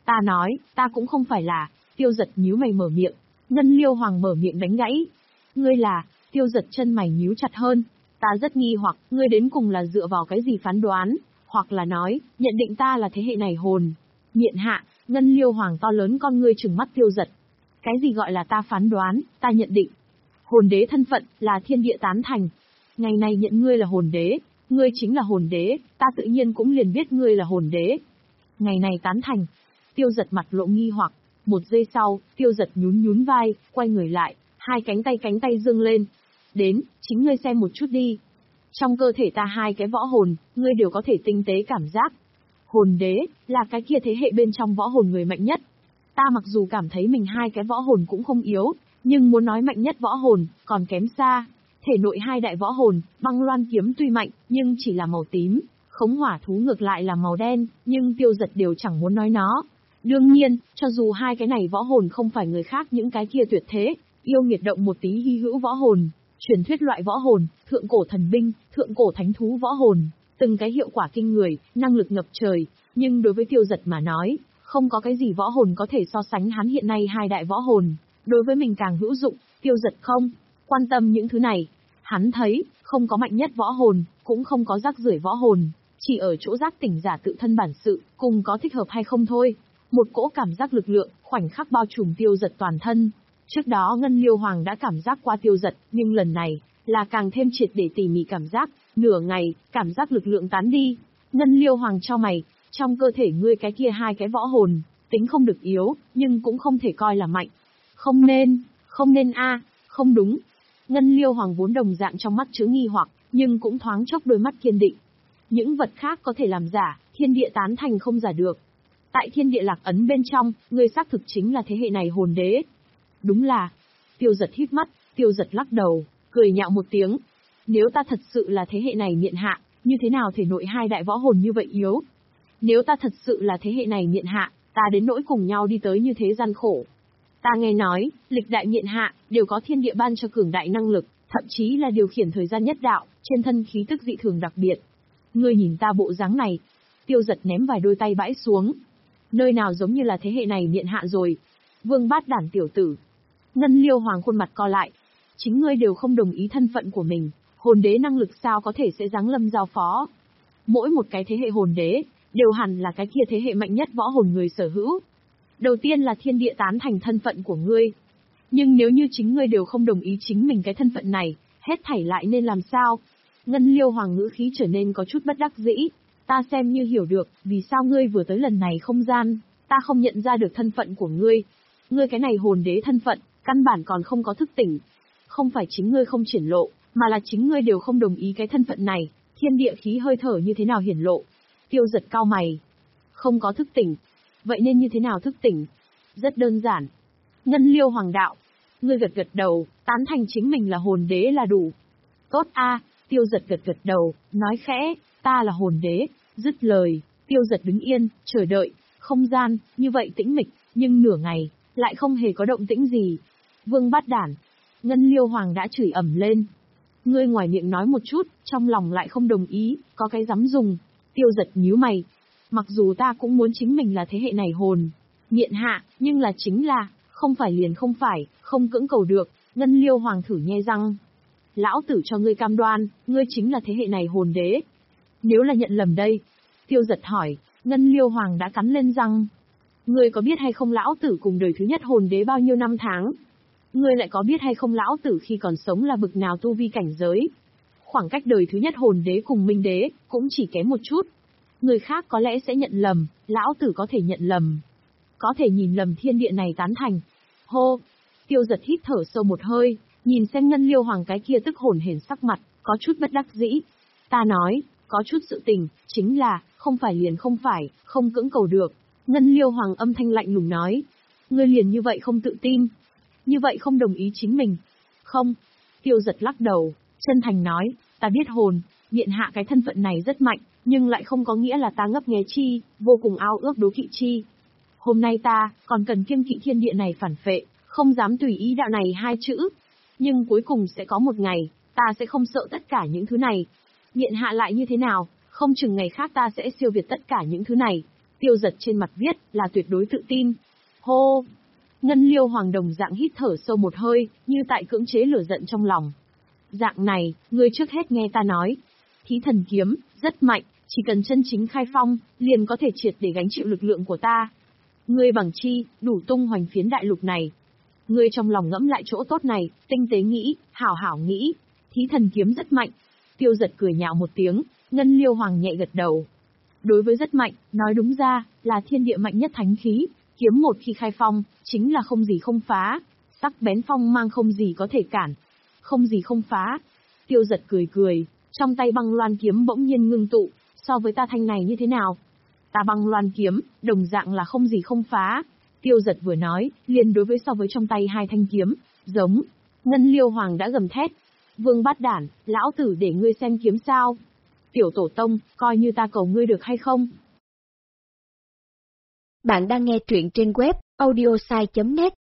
Ta nói, ta cũng không phải là, Tiêu Giật nhíu mày mở miệng. Ngân Liêu Hoàng mở miệng đánh gãy. Ngươi là, Tiêu Giật chân mày nhíu chặt hơn. Ta rất nghi hoặc, ngươi đến cùng là dựa vào cái gì phán đoán, hoặc là nói, nhận định ta là thế hệ này hồn. Miện hạ, Ngân Liêu Hoàng to lớn con ngươi trừng mắt Tiêu Giật. Cái gì gọi là ta phán đoán, ta nhận định. Hồn đế thân phận, là thiên địa tán thành. Ngày này nhận ngươi là hồn đế, ngươi chính là hồn đế, ta tự nhiên cũng liền biết ngươi là hồn đế. Ngày này tán thành. Tiêu Giật mặt lộ nghi hoặc, một giây sau, Tiêu Giật nhún nhún vai, quay người lại, hai cánh tay cánh tay dương lên. Đến, chính ngươi xem một chút đi. Trong cơ thể ta hai cái võ hồn, ngươi đều có thể tinh tế cảm giác. Hồn đế, là cái kia thế hệ bên trong võ hồn người mạnh nhất. Ta mặc dù cảm thấy mình hai cái võ hồn cũng không yếu, nhưng muốn nói mạnh nhất võ hồn, còn kém xa. Thể nội hai đại võ hồn, băng loan kiếm tuy mạnh, nhưng chỉ là màu tím, khống hỏa thú ngược lại là màu đen, nhưng Tiêu Giật đều chẳng muốn nói nó. Đương nhiên, cho dù hai cái này võ hồn không phải người khác những cái kia tuyệt thế, yêu nghiệt động một tí hy hữu võ hồn, truyền thuyết loại võ hồn, thượng cổ thần binh, thượng cổ thánh thú võ hồn, từng cái hiệu quả kinh người, năng lực ngập trời, nhưng đối với Tiêu Giật mà nói, không có cái gì võ hồn có thể so sánh hắn hiện nay hai đại võ hồn, đối với mình càng hữu dụng. Tiêu Giật không quan tâm những thứ này, hắn thấy, không có mạnh nhất võ hồn, cũng không có rác rưởi võ hồn, chỉ ở chỗ giác tỉnh giả tự thân bản sự, cùng có thích hợp hay không thôi. Một cỗ cảm giác lực lượng, khoảnh khắc bao trùm Tiêu Giật toàn thân. Trước đó Ngân Liêu Hoàng đã cảm giác qua Tiêu Giật, nhưng lần này, là càng thêm triệt để tỉ mỉ cảm giác, nửa ngày, cảm giác lực lượng tán đi. Ngân Liêu Hoàng chau mày, trong cơ thể ngươi cái kia hai cái võ hồn, tính không được yếu, nhưng cũng không thể coi là mạnh. Không nên, không nên a, không đúng. Ngân Liêu Hoàng vốn đồng dạng trong mắt chứa nghi hoặc, nhưng cũng thoáng chốc đôi mắt kiên định. Những vật khác có thể làm giả, thiên địa tán thành không giả được. Tại thiên địa lạc ấn bên trong, ngươi xác thực chính là thế hệ này hồn đế. Đúng là. Tiêu Giật hít mắt, Tiêu Giật lắc đầu, cười nhạo một tiếng. Nếu ta thật sự là thế hệ này miện hạ, như thế nào thể nội hai đại võ hồn như vậy yếu? Nếu ta thật sự là thế hệ này miện hạ, ta đến nỗi cùng nhau đi tới như thế gian khổ. Ta nghe nói, lịch đại miện hạ, đều có thiên địa ban cho cường đại năng lực, thậm chí là điều khiển thời gian nhất đạo, trên thân khí tức dị thường đặc biệt. Ngươi nhìn ta bộ dáng này. Tiêu Giật ném vài đôi tay bãi xuống. Nơi nào giống như là thế hệ này miện hạ rồi. Vương Bát Đản tiểu tử. Ngân Liêu Hoàng khuôn mặt co lại. Chính ngươi đều không đồng ý thân phận của mình, hồn đế năng lực sao có thể sẽ giáng lâm giao phó. Mỗi một cái thế hệ hồn đế, đều hẳn là cái kia thế hệ mạnh nhất võ hồn người sở hữu. Đầu tiên là thiên địa tán thành thân phận của ngươi. Nhưng nếu như chính ngươi đều không đồng ý chính mình cái thân phận này, hết thảy lại nên làm sao? Ngân Liêu Hoàng ngữ khí trở nên có chút bất đắc dĩ. Ta xem như hiểu được, vì sao ngươi vừa tới lần này không gian, ta không nhận ra được thân phận của ngươi. Ngươi cái này hồn đế thân phận, căn bản còn không có thức tỉnh. Không phải chính ngươi không triển lộ, mà là chính ngươi đều không đồng ý cái thân phận này, thiên địa khí hơi thở như thế nào hiển lộ. Tiêu Giật cau mày. Không có thức tỉnh. Vậy nên như thế nào thức tỉnh? Rất đơn giản. Ngân Liêu Hoàng đạo. Ngươi gật gật đầu, tán thành chính mình là hồn đế là đủ. Tốt a. Tiêu Giật gật gật đầu, nói khẽ, ta là hồn đế. Dứt lời, Tiêu Giật đứng yên, chờ đợi. Không gian, như vậy tĩnh mịch, nhưng nửa ngày, lại không hề có động tĩnh gì. Vương Bát Đản. Ngân Liêu Hoàng đã chửi ầm lên. Ngươi ngoài miệng nói một chút, trong lòng lại không đồng ý, có cái dám dùng. Tiêu Giật nhíu mày. Mặc dù ta cũng muốn chính mình là thế hệ này hồn miện hạ, nhưng là chính là, không phải liền không phải, không cưỡng cầu được. Ngân Liêu Hoàng thử nhe răng. Lão tử cho ngươi cam đoan, ngươi chính là thế hệ này hồn đế. Nếu là nhận lầm đây? Tiêu Giật hỏi. Ngân Liêu Hoàng đã cắn lên răng. Ngươi có biết hay không lão tử cùng đời thứ nhất hồn đế bao nhiêu năm tháng? Ngươi lại có biết hay không lão tử khi còn sống là bực nào tu vi cảnh giới? Khoảng cách đời thứ nhất hồn đế cùng minh đế, cũng chỉ kém một chút. Người khác có lẽ sẽ nhận lầm, lão tử có thể nhận lầm. Có thể nhìn lầm thiên địa này tán thành. Hô! Tiêu Giật hít thở sâu một hơi, nhìn xem Ngân Liêu Hoàng cái kia tức hồn hển sắc mặt, có chút bất đắc dĩ. Ta nói, có chút sự tình, chính là, không phải liền không phải, không cưỡng cầu được. Ngân Liêu Hoàng âm thanh lạnh lùng nói. Ngươi liền như vậy không tự tin. Như vậy không đồng ý chính mình. Không. Tiêu Giật lắc đầu, chân thành nói, ta biết hồn, miện hạ cái thân phận này rất mạnh, nhưng lại không có nghĩa là ta ngấp nghé chi, vô cùng ao ước đố kỵ chi. Hôm nay ta, còn cần kiêng kỵ thiên địa này phản phệ, không dám tùy ý đạo này hai chữ. Nhưng cuối cùng sẽ có một ngày, ta sẽ không sợ tất cả những thứ này. Miện hạ lại như thế nào, không chừng ngày khác ta sẽ siêu việt tất cả những thứ này. Tiêu Giật trên mặt viết là tuyệt đối tự tin. Hô! Ngân Liêu Hoàng đồng dạng hít thở sâu một hơi, như tại cưỡng chế lửa giận trong lòng. Dạng này, ngươi trước hết nghe ta nói. Thí thần kiếm, rất mạnh, chỉ cần chân chính khai phong, liền có thể triệt để gánh chịu lực lượng của ta. Ngươi bằng chi, đủ tung hoành phiến đại lục này. Ngươi trong lòng ngẫm lại chỗ tốt này, tinh tế nghĩ, hảo hảo nghĩ. Thí thần kiếm rất mạnh. Tiêu Giật cười nhạo một tiếng, Ngân Liêu Hoàng nhẹ gật đầu. Đối với rất mạnh, nói đúng ra, là thiên địa mạnh nhất thánh khí, kiếm một khi khai phong, chính là không gì không phá, sắc bén phong mang không gì có thể cản. Không gì không phá. Tiêu Giật cười cười, trong tay băng loan kiếm bỗng nhiên ngưng tụ, so với ta thanh này như thế nào? Ta băng loan kiếm, đồng dạng là không gì không phá. Tiêu Giật vừa nói, liền đối với so với trong tay hai thanh kiếm, giống. Ngân Liêu Hoàng đã gầm thét. Vương Bát Đản, lão tử để ngươi xem kiếm sao? Tiểu tổ tông, coi như ta cầu ngươi được hay không? Bạn đang nghe truyện trên web audiosai chấm net.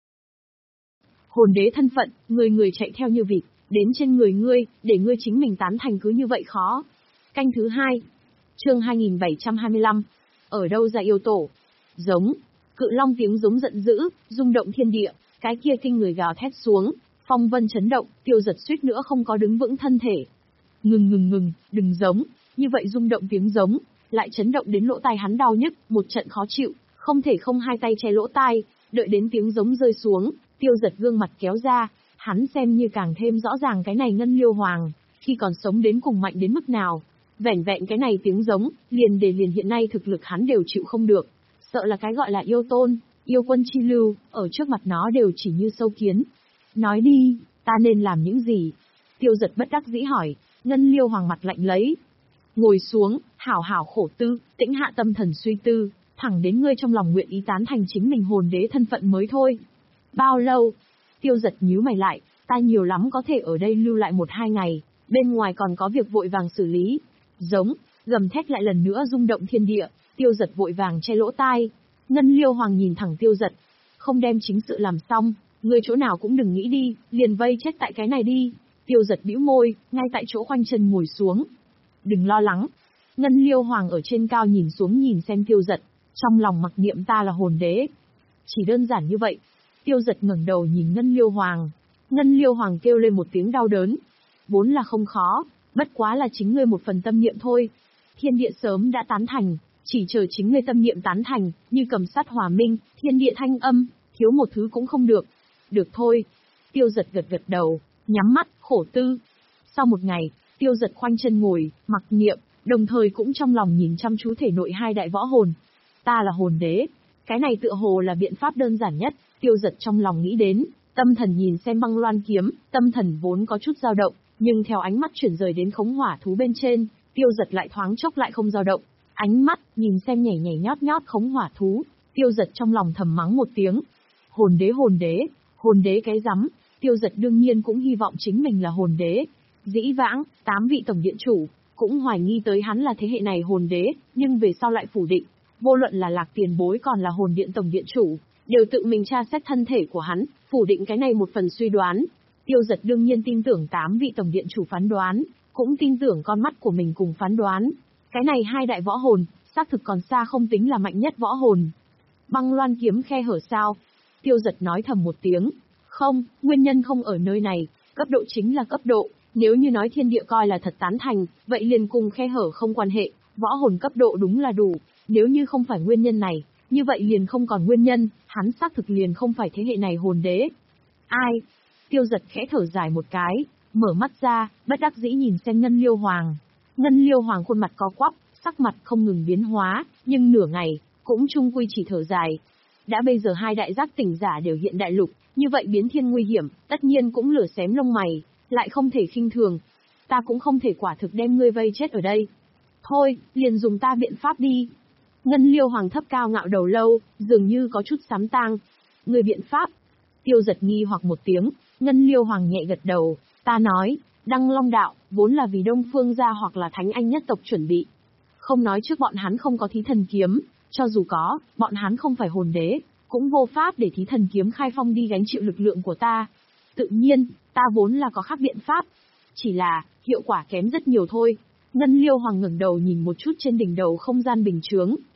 Hồn đế thân phận, người người chạy theo như vịt, đến trên người ngươi, để ngươi chính mình tán thành cứ như vậy khó. Canh thứ hai, chương hai nghìn bảy trăm hai mươi lăm, ở đâu ra yêu tổ? Giống, cự long tiếng giống giận dữ, rung động thiên địa, cái kia kinh người gào thét xuống, phong vân chấn động, Tiêu Giật suýt nữa không có đứng vững thân thể. Ngừng ngừng ngừng, đừng giống, như vậy rung động tiếng giống, lại chấn động đến lỗ tai hắn đau nhức, một trận khó chịu, không thể không hai tay che lỗ tai, đợi đến tiếng giống rơi xuống, Tiêu Giật gương mặt kéo ra, hắn xem như càng thêm rõ ràng cái này Ngân Liêu Hoàng, khi còn sống đến cùng mạnh đến mức nào. Vẻn vẹn cái này tiếng giống, liền để liền hiện nay thực lực hắn đều chịu không được, sợ là cái gọi là yêu tôn, yêu quân chi lưu, ở trước mặt nó đều chỉ như sâu kiến. Nói đi, ta nên làm những gì? Tiêu Giật bất đắc dĩ hỏi. Ngân Liêu Hoàng mặt lạnh lấy. Ngồi xuống, hảo hảo khổ tư, tĩnh hạ tâm thần suy tư, thẳng đến ngươi trong lòng nguyện ý tán thành chính mình hồn đế thân phận mới thôi. Bao lâu? Tiêu Giật nhíu mày lại, ta nhiều lắm có thể ở đây lưu lại một hai ngày, bên ngoài còn có việc vội vàng xử lý. Giống, gầm thét lại lần nữa rung động thiên địa, Tiêu Giật vội vàng che lỗ tai. Ngân Liêu Hoàng nhìn thẳng Tiêu Giật, không đem chính sự làm xong, ngươi chỗ nào cũng đừng nghĩ đi, liền vây chết tại cái này đi. Tiêu Giật bĩu môi, ngay tại chỗ khoanh chân ngồi xuống. Đừng lo lắng. Ngân Liêu Hoàng ở trên cao nhìn xuống nhìn xem Tiêu Giật, trong lòng mặc niệm ta là hồn đế. Chỉ đơn giản như vậy. Tiêu Giật ngẩng đầu nhìn Ngân Liêu Hoàng. Ngân Liêu Hoàng kêu lên một tiếng đau đớn. Vốn là không khó, bất quá là chính ngươi một phần tâm niệm thôi. Thiên địa sớm đã tán thành, chỉ chờ chính ngươi tâm niệm tán thành, như cầm sắt hòa minh, thiên địa thanh âm, thiếu một thứ cũng không được. Được thôi. Tiêu Giật gật gật đầu, nhắm mắt, khổ tư. Sau một ngày, Tiêu Giật khoanh chân ngồi, mặc niệm, đồng thời cũng trong lòng nhìn chăm chú thể nội hai đại võ hồn. Ta là hồn đế. Cái này tựa hồ là biện pháp đơn giản nhất, Tiêu Giật trong lòng nghĩ đến, tâm thần nhìn xem băng loan kiếm, tâm thần vốn có chút dao động, nhưng theo ánh mắt chuyển rời đến khống hỏa thú bên trên, Tiêu Giật lại thoáng chốc lại không dao động. Ánh mắt, nhìn xem nhảy nhảy nhót nhót khống hỏa thú, Tiêu Giật trong lòng thầm mắng một tiếng. Hồn đế hồn đế, hồn đế cái rắm. Tiêu Giật đương nhiên cũng hy vọng chính mình là hồn đế. Dĩ vãng, tám vị tổng điện chủ, cũng hoài nghi tới hắn là thế hệ này hồn đế, nhưng về sau lại phủ định. Vô luận là Lạc Tiền Bối còn là hồn điện tổng điện chủ, đều tự mình tra xét thân thể của hắn, phủ định cái này một phần suy đoán. Tiêu Giật đương nhiên tin tưởng tám vị tổng điện chủ phán đoán, cũng tin tưởng con mắt của mình cùng phán đoán. Cái này hai đại võ hồn, xác thực còn xa không tính là mạnh nhất võ hồn. Băng loan kiếm khe hở sao? Tiêu Giật nói thầm một tiếng. Không, nguyên nhân không ở nơi này, cấp độ chính là cấp độ, nếu như nói thiên địa coi là thật tán thành, vậy liền cùng khe hở không quan hệ, võ hồn cấp độ đúng là đủ, nếu như không phải nguyên nhân này, như vậy liền không còn nguyên nhân, hắn xác thực liền không phải thế hệ này hồn đế. Ai? Tiêu Giật khẽ thở dài một cái, mở mắt ra, bất đắc dĩ nhìn xem Ngân Liêu Hoàng. Ngân Liêu Hoàng khuôn mặt có quắp, sắc mặt không ngừng biến hóa, nhưng nửa ngày, cũng chung quy chỉ thở dài. Đã bây giờ hai đại giác tỉnh giả đều hiện đại lục, như vậy biến thiên nguy hiểm, tất nhiên cũng lửa xém lông mày, lại không thể khinh thường. Ta cũng không thể quả thực đem ngươi vây chết ở đây. Thôi, liền dùng ta biện pháp đi. Ngân Liêu Hoàng thấp cao ngạo đầu lâu, dường như có chút sám tang. Người biện pháp? Tiêu Giật nghi hoặc một tiếng, Ngân Liêu Hoàng nhẹ gật đầu, ta nói, Đăng Long Đạo, vốn là vì Đông Phương gia hoặc là Thánh Anh nhất tộc chuẩn bị. Không nói trước bọn hắn không có thí thần kiếm, cho dù có, bọn hắn không phải hồn đế, cũng vô pháp để thí thần kiếm khai phong đi gánh chịu lực lượng của ta. Tự nhiên, ta vốn là có khác biện pháp, chỉ là, hiệu quả kém rất nhiều thôi. Ngân Liêu Hoàng ngẩng đầu nhìn một chút trên đỉnh đầu không gian bình chướng.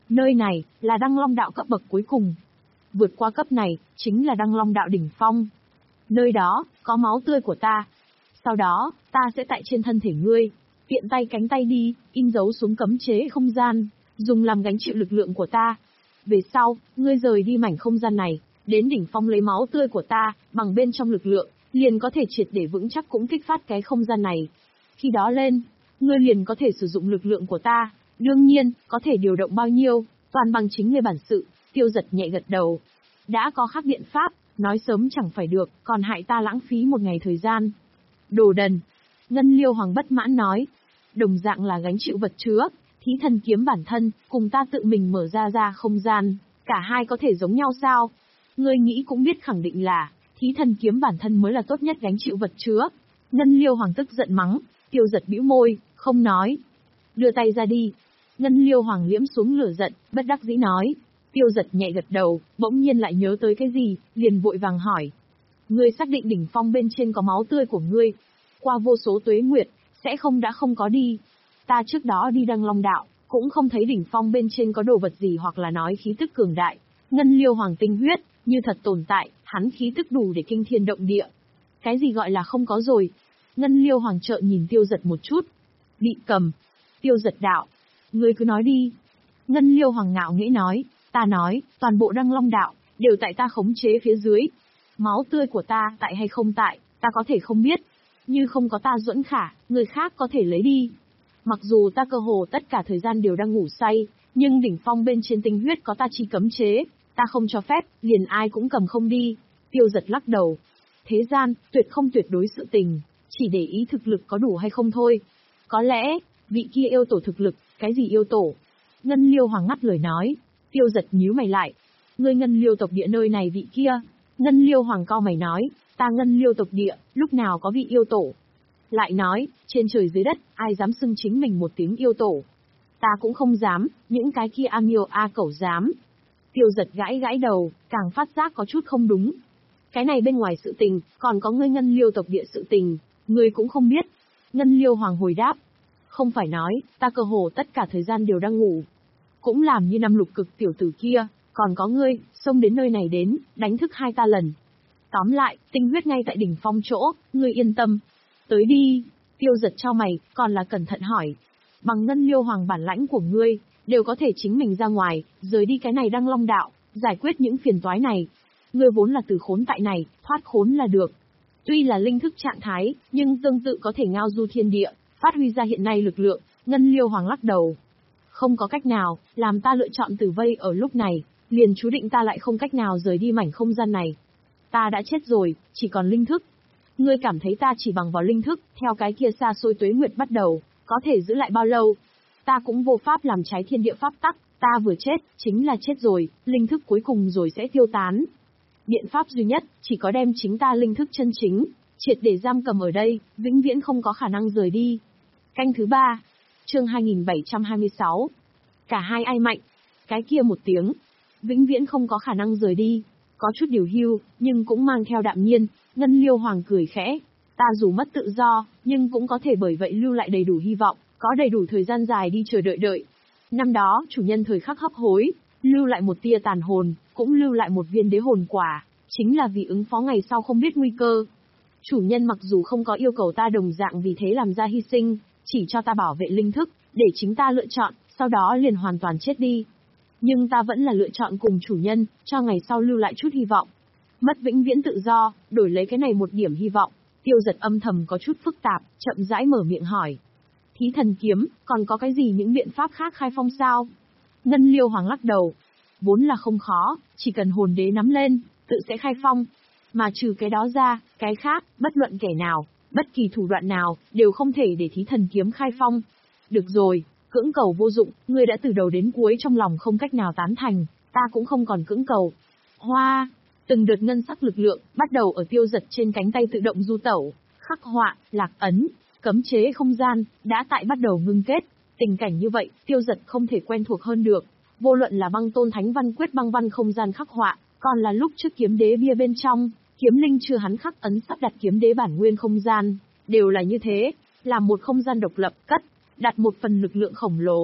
Nơi này, là Đăng Long Đạo cấp bậc cuối cùng. Vượt qua cấp này, chính là Đăng Long Đạo đỉnh phong. Nơi đó, có máu tươi của ta. Sau đó, ta sẽ tại trên thân thể ngươi, tiện tay cánh tay đi, in dấu xuống cấm chế không gian, dùng làm gánh chịu lực lượng của ta. Về sau, ngươi rời đi mảnh không gian này, đến đỉnh phong lấy máu tươi của ta, bằng bên trong lực lượng, liền có thể triệt để vững chắc cũng kích phát cái không gian này. Khi đó lên, ngươi liền có thể sử dụng lực lượng của ta, đương nhiên, có thể điều động bao nhiêu, toàn bằng chính ngươi bản sự. Tiêu Giật nhẹ gật đầu. Đã có khác biện pháp, nói sớm chẳng phải được, còn hại ta lãng phí một ngày thời gian. Đồ đần. Ngân Liêu Hoàng bất mãn nói. Đồng dạng là gánh chịu vật chứa, thí thần kiếm bản thân, cùng ta tự mình mở ra ra không gian, cả hai có thể giống nhau sao? Ngươi nghĩ cũng biết khẳng định là, thí thần kiếm bản thân mới là tốt nhất gánh chịu vật chứa. Ngân Liêu Hoàng tức giận mắng. Tiêu Giật bĩu môi, không nói. Đưa tay ra đi. Ngân Liêu Hoàng liễm xuống lửa giận, bất đắc dĩ nói. Tiêu Giật nhẹ gật đầu, bỗng nhiên lại nhớ tới cái gì, liền vội vàng hỏi. Ngươi xác định đỉnh phong bên trên có máu tươi của ngươi. Qua vô số tuế nguyệt, sẽ không đã không có đi. Ta trước đó đi Đăng Long Đạo, cũng không thấy đỉnh phong bên trên có đồ vật gì hoặc là nói khí tức cường đại. Ngân Liêu Hoàng tinh huyết, như thật tồn tại, hắn khí tức đủ để kinh thiên động địa. Cái gì gọi là không có rồi? Ngân Liêu Hoàng trợn nhìn Tiêu Giật một chút. Bị cầm. Tiêu Giật đạo. Ngươi cứ nói đi. Ngân Liêu Hoàng ngạo nghễ nói. Ta nói, toàn bộ Đăng Long Đạo, đều tại ta khống chế phía dưới. Máu tươi của ta, tại hay không tại, ta có thể không biết. Như không có ta Duẫn Khả, người khác có thể lấy đi. Mặc dù ta cơ hồ tất cả thời gian đều đang ngủ say, nhưng đỉnh phong bên trên tinh huyết có ta chi cấm chế, ta không cho phép, liền ai cũng cầm không đi. Tiêu Giật lắc đầu. Thế gian, tuyệt không tuyệt đối sự tình, chỉ để ý thực lực có đủ hay không thôi. Có lẽ, vị kia yêu tổ thực lực, cái gì yêu tổ? Ngân Liêu Hoàng ngắt lời nói. Tiêu Giật nhíu mày lại. Ngươi Ngân Liêu tộc địa nơi này vị kia. Ngân Liêu Hoàng cau mày nói, ta Ngân Liêu tộc địa, lúc nào có vị yêu tổ? Lại nói, trên trời dưới đất, ai dám xưng chính mình một tiếng yêu tổ? Ta cũng không dám, những cái kia a miêu a cẩu dám. Tiêu Giật gãi gãi đầu, càng phát giác có chút không đúng. Cái này bên ngoài sự tình, còn có ngươi Ngân Liêu tộc địa sự tình, ngươi cũng không biết. Ngân Liêu Hoàng hồi đáp. Không phải nói, ta cơ hồ tất cả thời gian đều đang ngủ. Cũng làm như năm lục cực tiểu tử kia, còn có ngươi, xông đến nơi này đến, đánh thức hai ta lần. Tóm lại, tinh huyết ngay tại đỉnh phong chỗ, ngươi yên tâm. Tới đi. Tiêu Giật chau mày, còn là cẩn thận hỏi. Bằng Ngân Liêu Hoàng bản lãnh của ngươi, đều có thể chính mình ra ngoài, rời đi cái này Đăng Long Đạo, giải quyết những phiền toái này. Ngươi vốn là từ khốn tại này, thoát khốn là được. Tuy là linh thức trạng thái, nhưng tương tự có thể ngao du thiên địa, phát huy ra hiện nay lực lượng. Ngân Liêu Hoàng lắc đầu. Không có cách nào, làm ta lựa chọn tử vây ở lúc này, liền chú định ta lại không cách nào rời đi mảnh không gian này. Ta đã chết rồi, chỉ còn linh thức. Ngươi cảm thấy ta chỉ bằng vào linh thức, theo cái kia xa xôi tuế nguyệt bắt đầu, có thể giữ lại bao lâu? Ta cũng vô pháp làm trái thiên địa pháp tắc, ta vừa chết, chính là chết rồi, linh thức cuối cùng rồi sẽ tiêu tán. Biện pháp duy nhất, chỉ có đem chính ta linh thức chân chính, triệt để giam cầm ở đây, vĩnh viễn không có khả năng rời đi. Canh thứ ba, chương hai nghìn bảy trăm hai mươi sáu. Cả hai ai mạnh? Cái kia một tiếng, vĩnh viễn không có khả năng rời đi. Có chút điều hưu, nhưng cũng mang theo đạm nhiên. Ngân Liêu Hoàng cười khẽ. Ta dù mất tự do, nhưng cũng có thể bởi vậy lưu lại đầy đủ hy vọng, có đầy đủ thời gian dài đi chờ đợi đợi. Năm đó, chủ nhân thời khắc hấp hối, lưu lại một tia tàn hồn, cũng lưu lại một viên đế hồn quả, chính là vì ứng phó ngày sau không biết nguy cơ. Chủ nhân mặc dù không có yêu cầu ta đồng dạng vì thế làm ra hy sinh, chỉ cho ta bảo vệ linh thức, để chính ta lựa chọn, sau đó liền hoàn toàn chết đi. Nhưng ta vẫn là lựa chọn cùng chủ nhân, cho ngày sau lưu lại chút hy vọng. Mất vĩnh viễn tự do, đổi lấy cái này một điểm hy vọng. Tiêu Giật âm thầm có chút phức tạp, chậm rãi mở miệng hỏi. Thí thần kiếm, còn có cái gì những biện pháp khác khai phong sao? Ngân Liêu Hoàng lắc đầu. Vốn là không khó, chỉ cần hồn đế nắm lên, tự sẽ khai phong. Mà trừ cái đó ra, cái khác, bất luận kẻ nào, bất kỳ thủ đoạn nào, đều không thể để thí thần kiếm khai phong. Được rồi, cưỡng cầu vô dụng, ngươi đã từ đầu đến cuối trong lòng không cách nào tán thành, ta cũng không còn cưỡng cầu. Hoa, từng đợt ngân sắc lực lượng, bắt đầu ở Tiêu Giật trên cánh tay tự động du tẩu, khắc họa, lạc ấn, cấm chế không gian, đã tại bắt đầu ngưng kết. Tình cảnh như vậy, Tiêu Giật không thể quen thuộc hơn được. Vô luận là băng tôn thánh văn quyết băng văn không gian khắc họa, còn là lúc trước kiếm đế bia bên trong, kiếm linh chưa hắn khắc ấn sắp đặt kiếm đế bản nguyên không gian, đều là như thế, làm một không gian độc lập, cất, đặt một phần lực lượng khổng lồ.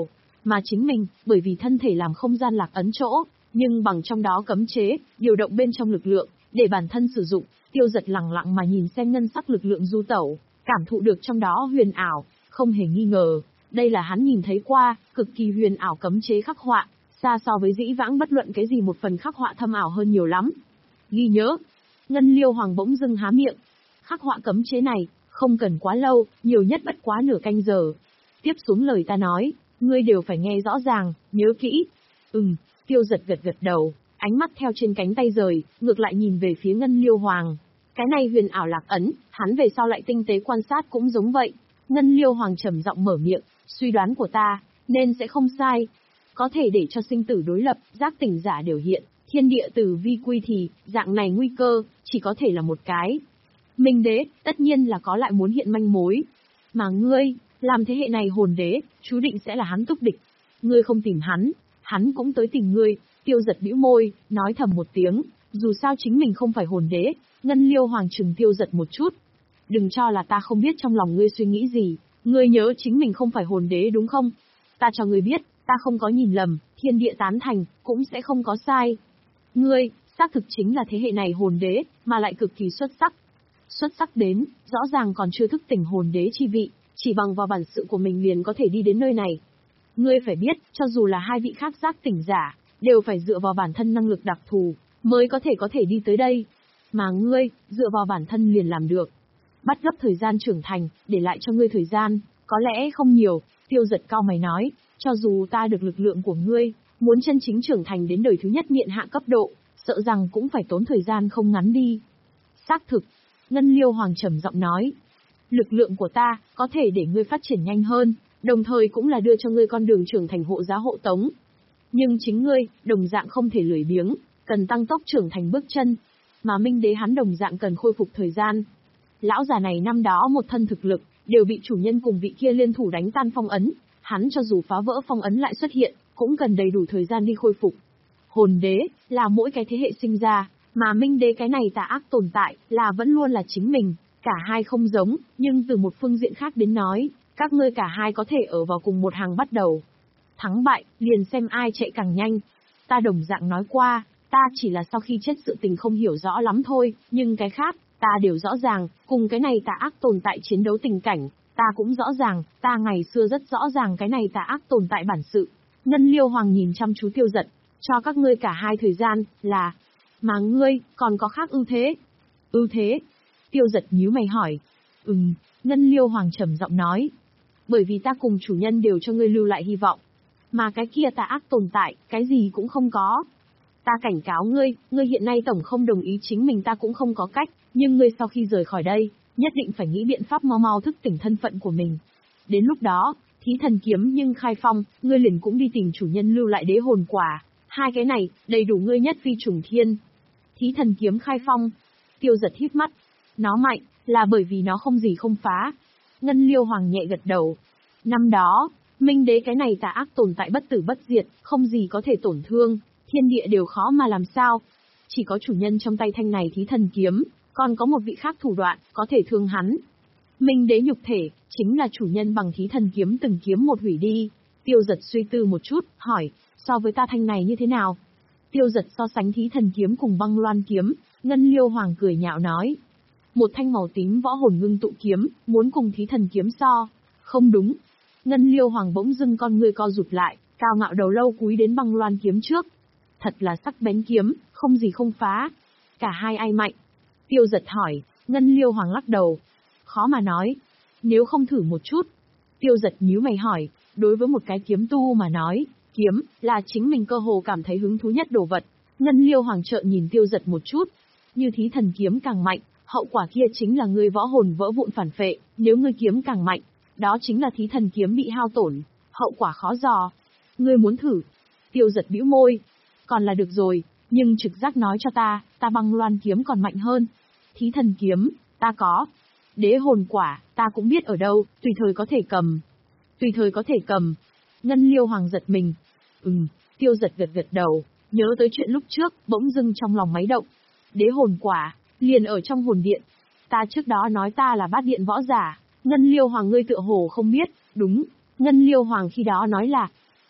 Mà chính mình, bởi vì thân thể làm không gian lạc ấn chỗ, nhưng bằng trong đó cấm chế, điều động bên trong lực lượng, để bản thân sử dụng. Tiêu Dật lặng lặng mà nhìn xem ngân sắc lực lượng du tẩu, cảm thụ được trong đó huyền ảo, không hề nghi ngờ, đây là hắn nhìn thấy qua, cực kỳ huyền ảo cấm chế khắc họa, xa so với dĩ vãng bất luận cái gì một phần khắc họa thâm ảo hơn nhiều lắm. Ghi nhớ, Ngân Liêu Hoàng bỗng dưng há miệng, khắc họa cấm chế này, không cần quá lâu, nhiều nhất bất quá nửa canh giờ. Tiếp xuống lời ta nói, ngươi đều phải nghe rõ ràng, nhớ kỹ. Ừm, Tiêu Dật gật gật đầu, ánh mắt theo trên cánh tay rời, ngược lại nhìn về phía Ngân Liêu Hoàng. Cái này huyền ảo lạc ấn, hắn về sau lại tinh tế quan sát cũng giống vậy. Ngân Liêu Hoàng trầm giọng mở miệng, suy đoán của ta, nên sẽ không sai. Có thể để cho sinh tử đối lập, giác tỉnh giả đều hiện, thiên địa tử vi quy thì, dạng này nguy cơ, chỉ có thể là một cái. Minh đế, tất nhiên là có lại muốn hiện manh mối. Mà ngươi, làm thế hệ này hồn đế, chú định sẽ là hắn túc địch. Ngươi không tìm hắn, hắn cũng tới tìm ngươi. Tiêu Dật bĩu môi, nói thầm một tiếng, dù sao chính mình không phải hồn đế. Ngân Liêu Hoàng trừng Tiêu Dật một chút. Đừng cho là ta không biết trong lòng ngươi suy nghĩ gì, ngươi nhớ chính mình không phải hồn đế đúng không? Ta cho ngươi biết, ta không có nhìn lầm, thiên địa tán thành, cũng sẽ không có sai. Ngươi, xác thực chính là thế hệ này hồn đế, mà lại cực kỳ xuất sắc. Xuất sắc đến, rõ ràng còn chưa thức tỉnh hồn đế chi vị, chỉ bằng vào bản sự của mình liền có thể đi đến nơi này. Ngươi phải biết, cho dù là hai vị khác giác tỉnh giả, đều phải dựa vào bản thân năng lực đặc thù, mới có thể có thể đi tới đây. Mà ngươi, dựa vào bản thân liền làm được. Bắt gấp thời gian trưởng thành, để lại cho ngươi thời gian, có lẽ không nhiều. Tiêu Dật cao mày nói, cho dù ta được lực lượng của ngươi, muốn chân chính trưởng thành đến đời thứ nhất miện hạ cấp độ, sợ rằng cũng phải tốn thời gian không ngắn đi. Xác thực, Ngân Liêu Hoàng trầm giọng nói, lực lượng của ta, có thể để ngươi phát triển nhanh hơn, đồng thời cũng là đưa cho ngươi con đường trưởng thành hộ giá hộ tống. Nhưng chính ngươi, đồng dạng không thể lười biếng, cần tăng tốc trưởng thành bước chân, mà Minh đế hắn đồng dạng cần khôi phục thời gian. Lão già này năm đó một thân thực lực, đều bị chủ nhân cùng vị kia liên thủ đánh tan phong ấn, hắn cho dù phá vỡ phong ấn lại xuất hiện, cũng cần đầy đủ thời gian đi khôi phục. Hồn đế, là mỗi cái thế hệ sinh ra, mà Minh đế cái này tà ác tồn tại, là vẫn luôn là chính mình, cả hai không giống, nhưng từ một phương diện khác đến nói, các ngươi cả hai có thể ở vào cùng một hàng bắt đầu. Thắng bại, liền xem ai chạy càng nhanh. Ta đồng dạng nói qua, ta chỉ là sau khi chết sự tình không hiểu rõ lắm thôi, nhưng cái khác, ta đều rõ ràng, cùng cái này tà ác tồn tại chiến đấu tình cảnh, ta cũng rõ ràng, ta ngày xưa rất rõ ràng cái này tà ác tồn tại bản sự. Ngân Liêu Hoàng nhìn chăm chú Tiêu Dật, cho các ngươi cả hai thời gian, là, mà ngươi, còn có khác ưu thế. Ưu thế? Tiêu Dật nhíu mày hỏi. Ừm, Ngân Liêu Hoàng trầm giọng nói. Bởi vì ta cùng chủ nhân đều cho ngươi lưu lại hy vọng. Mà cái kia tà ác tồn tại, cái gì cũng không có. Ta cảnh cáo ngươi, ngươi hiện nay tổng không đồng ý chính mình ta cũng không có cách, nhưng ngươi sau khi rời khỏi đây, nhất định phải nghĩ biện pháp mau mau thức tỉnh thân phận của mình. Đến lúc đó, thí thần kiếm nhưng khai phong, ngươi liền cũng đi tìm chủ nhân lưu lại đế hồn quả. Hai cái này, đầy đủ ngươi nhất phi trùng thiên. Thí thần kiếm khai phong. Tiêu Dật híp mắt. Nó mạnh, là bởi vì nó không gì không phá. Ngân Liêu Hoàng nhẹ gật đầu. Năm đó, Minh đế cái này tà ác tồn tại bất tử bất diệt, không gì có thể tổn thương, thiên địa đều khó mà làm sao. Chỉ có chủ nhân trong tay thanh này thí thần kiếm, còn có một vị khác thủ đoạn, có thể thương hắn. Minh đế nhục thể, chính là chủ nhân bằng thí thần kiếm từng kiếm một hủy đi. Tiêu Dật suy tư một chút, hỏi, so với ta thanh này như thế nào? Tiêu Dật so sánh thí thần kiếm cùng băng loan kiếm, Ngân Liêu Hoàng cười nhạo nói. Một thanh màu tím võ hồn ngưng tụ kiếm, muốn cùng thí thần kiếm so. Không đúng. Ngân Liêu Hoàng bỗng dưng con người co rụt lại, cao ngạo đầu lâu cúi đến băng loan kiếm trước. Thật là sắc bén kiếm, không gì không phá. Cả hai ai mạnh? Tiêu Dật hỏi, Ngân Liêu Hoàng lắc đầu. Khó mà nói. Nếu không thử một chút. Tiêu Dật nhíu mày hỏi, đối với một cái kiếm tu mà nói, kiếm, là chính mình cơ hồ cảm thấy hứng thú nhất đồ vật. Ngân Liêu Hoàng trợn nhìn Tiêu Dật một chút. Như thí thần kiếm càng mạnh, hậu quả kia chính là ngươi võ hồn vỡ vụn phản phệ, nếu ngươi kiếm càng mạnh, đó chính là thí thần kiếm bị hao tổn, hậu quả khó dò. Ngươi muốn thử? Tiêu Dật bĩu môi. Còn là được rồi, nhưng trực giác nói cho ta, ta băng loan kiếm còn mạnh hơn. Thí thần kiếm, ta có. Đế hồn quả, ta cũng biết ở đâu, tùy thời có thể cầm. Tùy thời có thể cầm. Ngân Liêu Hoàng giật mình. Ừm, Tiêu Dật gật gật đầu, nhớ tới chuyện lúc trước, bỗng dưng trong lòng máy động. Đế hồn quả, liền ở trong hồn điện. Ta trước đó nói ta là bát điện võ giả. Ngân Liêu Hoàng ngươi tựa hồ không biết, đúng. Ngân Liêu Hoàng khi đó nói là,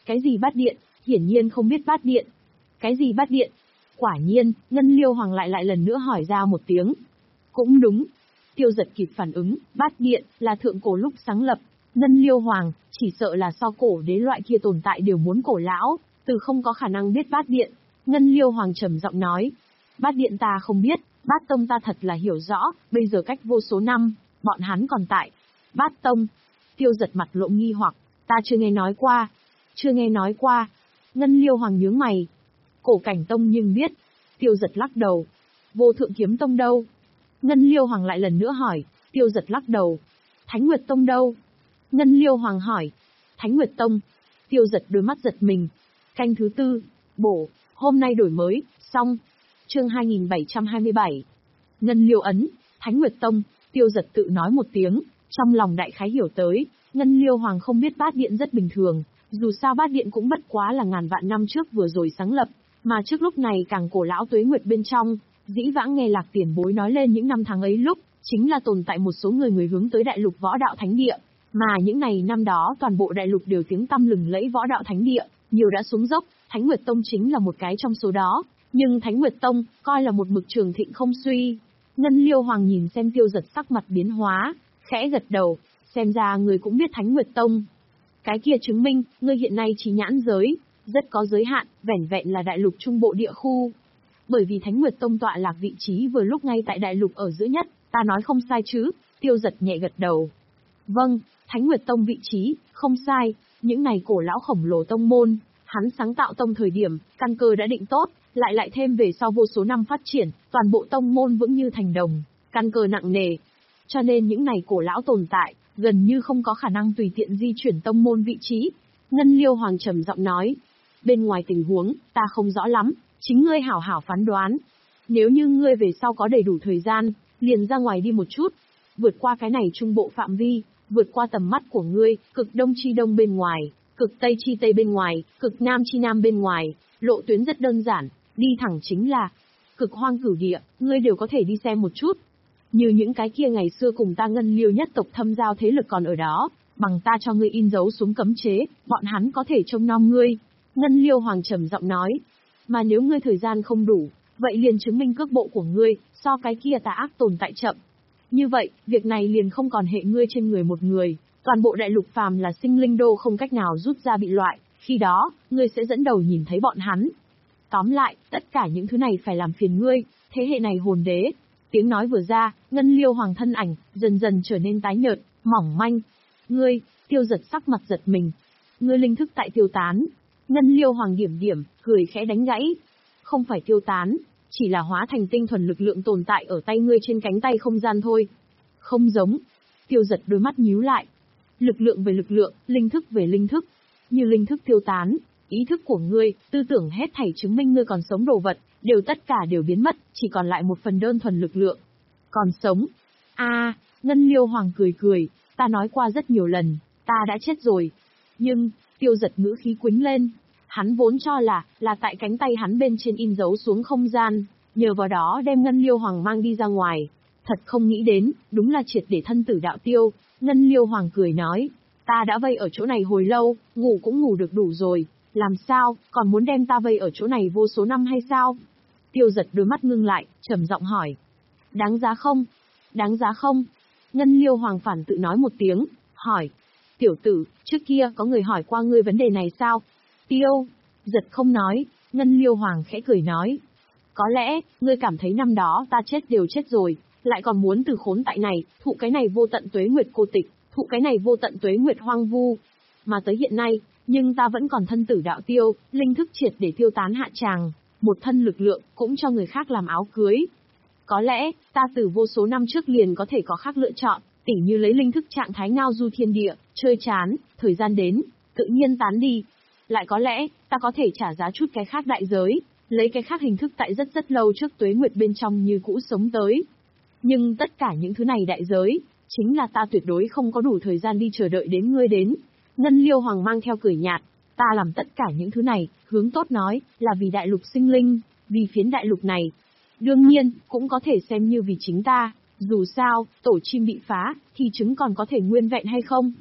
Cái gì bát điện? Hiển nhiên không biết bát điện. Cái gì bát điện? Quả nhiên, Ngân Liêu Hoàng lại lại lần nữa hỏi ra một tiếng. Cũng đúng. Tiêu Giật kịp phản ứng, bát điện, là thượng cổ lúc sáng lập. Ngân Liêu Hoàng, chỉ sợ là so cổ đế loại kia tồn tại đều muốn cổ lão, từ không có khả năng biết bát điện. Ngân Liêu Hoàng trầm giọng nói. Bát điện ta không biết, bát tông ta thật là hiểu rõ, bây giờ cách vô số năm, bọn hắn còn tại. Bát tông. Tiêu Giật mặt lộ nghi hoặc, ta chưa nghe nói qua. Chưa nghe nói qua. Ngân Liêu Hoàng nhướng mày. Cổ Cảnh Tông nhưng biết. Tiêu Giật lắc đầu. Vô Thượng Kiếm Tông đâu? Ngân Liêu Hoàng lại lần nữa hỏi. Tiêu Giật lắc đầu. Thánh Nguyệt Tông đâu? Ngân Liêu Hoàng hỏi. Thánh Nguyệt Tông. Tiêu Giật đôi mắt giật mình. Canh thứ tư. Bổ. Hôm nay đổi mới. Xong. Chương hai nghìn bảy trăm hai mươi bảy. Ngân Liêu Ấn. Thánh Nguyệt Tông. Tiêu Giật tự nói một tiếng. Trong lòng đại khái hiểu tới. Ngân Liêu Hoàng không biết bát điện rất bình thường. Dù sao bát điện cũng bất quá là ngàn vạn năm trước vừa rồi sáng lập. Mà trước lúc này càng cổ lão tuế nguyệt bên trong. Dĩ vãng nghe Lạc tiền bối nói lên những năm tháng ấy lúc, chính là tồn tại một số người người hướng tới đại lục võ đạo thánh địa. Mà những này năm đó toàn bộ đại lục đều tiếng tăm lừng lẫy võ đạo thánh địa, nhiều đã xuống dốc, Thánh Nguyệt Tông chính là một cái trong số đó. Nhưng Thánh Nguyệt Tông, coi là một mực trường thịnh không suy. Ngân Liêu Hoàng nhìn xem Tiêu Giật sắc mặt biến hóa, khẽ gật đầu, xem ra người cũng biết Thánh Nguyệt Tông. Cái kia chứng minh, ngươi hiện nay trí nhãn giới, rất có giới hạn, vẻn vẹn là đại lục trung bộ địa khu. Bởi vì Thánh Nguyệt Tông tọa lạc vị trí vừa lúc ngay tại đại lục ở giữa nhất, ta nói không sai chứ? Tiêu Giật nhẹ gật đầu. Vâng, Thánh Nguyệt Tông vị trí, không sai, những này cổ lão khổng lồ tông môn, hắn sáng tạo tông thời điểm, căn cơ đã định tốt, lại lại thêm về sau vô số năm phát triển, toàn bộ tông môn vững như thành đồng, căn cơ nặng nề. Cho nên những này cổ lão tồn tại, gần như không có khả năng tùy tiện di chuyển tông môn vị trí. Ngân Liêu Hoàng trầm giọng nói, bên ngoài tình huống, ta không rõ lắm, chính ngươi hảo hảo phán đoán. Nếu như ngươi về sau có đầy đủ thời gian, liền ra ngoài đi một chút, vượt qua cái này trung bộ phạm vi, vượt qua tầm mắt của ngươi, cực đông chi đông bên ngoài, cực tây chi tây bên ngoài, cực nam chi nam bên ngoài, lộ tuyến rất đơn giản, đi thẳng chính là cực hoang cửu địa, ngươi đều có thể đi xem một chút. Như những cái kia ngày xưa cùng ta Ngân Liêu nhất tộc thâm giao thế lực còn ở đó, bằng ta cho ngươi in dấu xuống cấm chế, bọn hắn có thể trông nom ngươi. Ngân Liêu Hoàng trầm giọng nói, mà nếu ngươi thời gian không đủ, vậy liền chứng minh cước bộ của ngươi, so cái kia tà ác tồn tại chậm. Như vậy, việc này liền không còn hệ ngươi trên người một người, toàn bộ đại lục phàm là sinh linh đô không cách nào rút ra bị loại, khi đó, ngươi sẽ dẫn đầu nhìn thấy bọn hắn. Tóm lại, tất cả những thứ này phải làm phiền ngươi, thế hệ này hồn đế. Tiếng nói vừa ra, Ngân Liêu Hoàng thân ảnh, dần dần trở nên tái nhợt, mỏng manh. Ngươi, Tiêu Giật sắc mặt giật mình. Ngươi linh thức tại tiêu tán. Ngân Liêu Hoàng điểm điểm, cười khẽ đánh gãy. Không phải tiêu tán, chỉ là hóa thành tinh thuần lực lượng tồn tại ở tay ngươi trên cánh tay không gian thôi. Không giống. Tiêu Giật đôi mắt nhíu lại. Lực lượng về lực lượng, linh thức về linh thức. Như linh thức tiêu tán, ý thức của ngươi, tư tưởng hết thảy chứng minh ngươi còn sống đồ vật, đều tất cả đều biến mất, chỉ còn lại một phần đơn thuần lực lượng. Còn sống. A, à, Ngân Liêu Hoàng cười cười, ta nói qua rất nhiều lần, ta đã chết rồi. Nhưng, Tiêu Giật ngữ khí quĩnh lên. Hắn vốn cho là, là tại cánh tay hắn bên trên in dấu xuống không gian, nhờ vào đó đem Ngân Liêu Hoàng mang đi ra ngoài. Thật không nghĩ đến, đúng là triệt để thân tử đạo tiêu. Ngân Liêu Hoàng cười nói, ta đã vây ở chỗ này hồi lâu, ngủ cũng ngủ được đủ rồi, làm sao, còn muốn đem ta vây ở chỗ này vô số năm hay sao? Tiêu Giật đôi mắt ngưng lại, trầm giọng hỏi. Đáng giá không? Đáng giá không? Ngân Liêu Hoàng phản tự nói một tiếng, hỏi. Tiểu tử, trước kia có người hỏi qua ngươi vấn đề này sao? Tiêu Giật không nói, Ngân Liêu Hoàng khẽ cười nói. Có lẽ, ngươi cảm thấy năm đó ta chết đều chết rồi, lại còn muốn từ khốn tại này, thụ cái này vô tận tuế nguyệt cô tịch, thụ cái này vô tận tuế nguyệt hoang vu. Mà tới hiện nay, nhưng ta vẫn còn thân tử đạo tiêu, linh thức triệt để tiêu tán hạ tràng, một thân lực lượng, cũng cho người khác làm áo cưới. Có lẽ, ta từ vô số năm trước liền có thể có khác lựa chọn, tỉ như lấy linh thức trạng thái ngao du thiên địa, chơi chán, thời gian đến, tự nhiên tán đi. Lại có lẽ, ta có thể trả giá chút cái khác đại giới, lấy cái khác hình thức tại rất rất lâu trước tuế nguyệt bên trong như cũ sống tới. Nhưng tất cả những thứ này đại giới, chính là ta tuyệt đối không có đủ thời gian đi chờ đợi đến ngươi đến. Ngân Liêu Hoàng mang theo cười nhạt, ta làm tất cả những thứ này, hướng tốt nói, là vì đại lục sinh linh, vì phiến đại lục này. Đương nhiên, cũng có thể xem như vì chính ta, dù sao, tổ chim bị phá, thì trứng còn có thể nguyên vẹn hay không?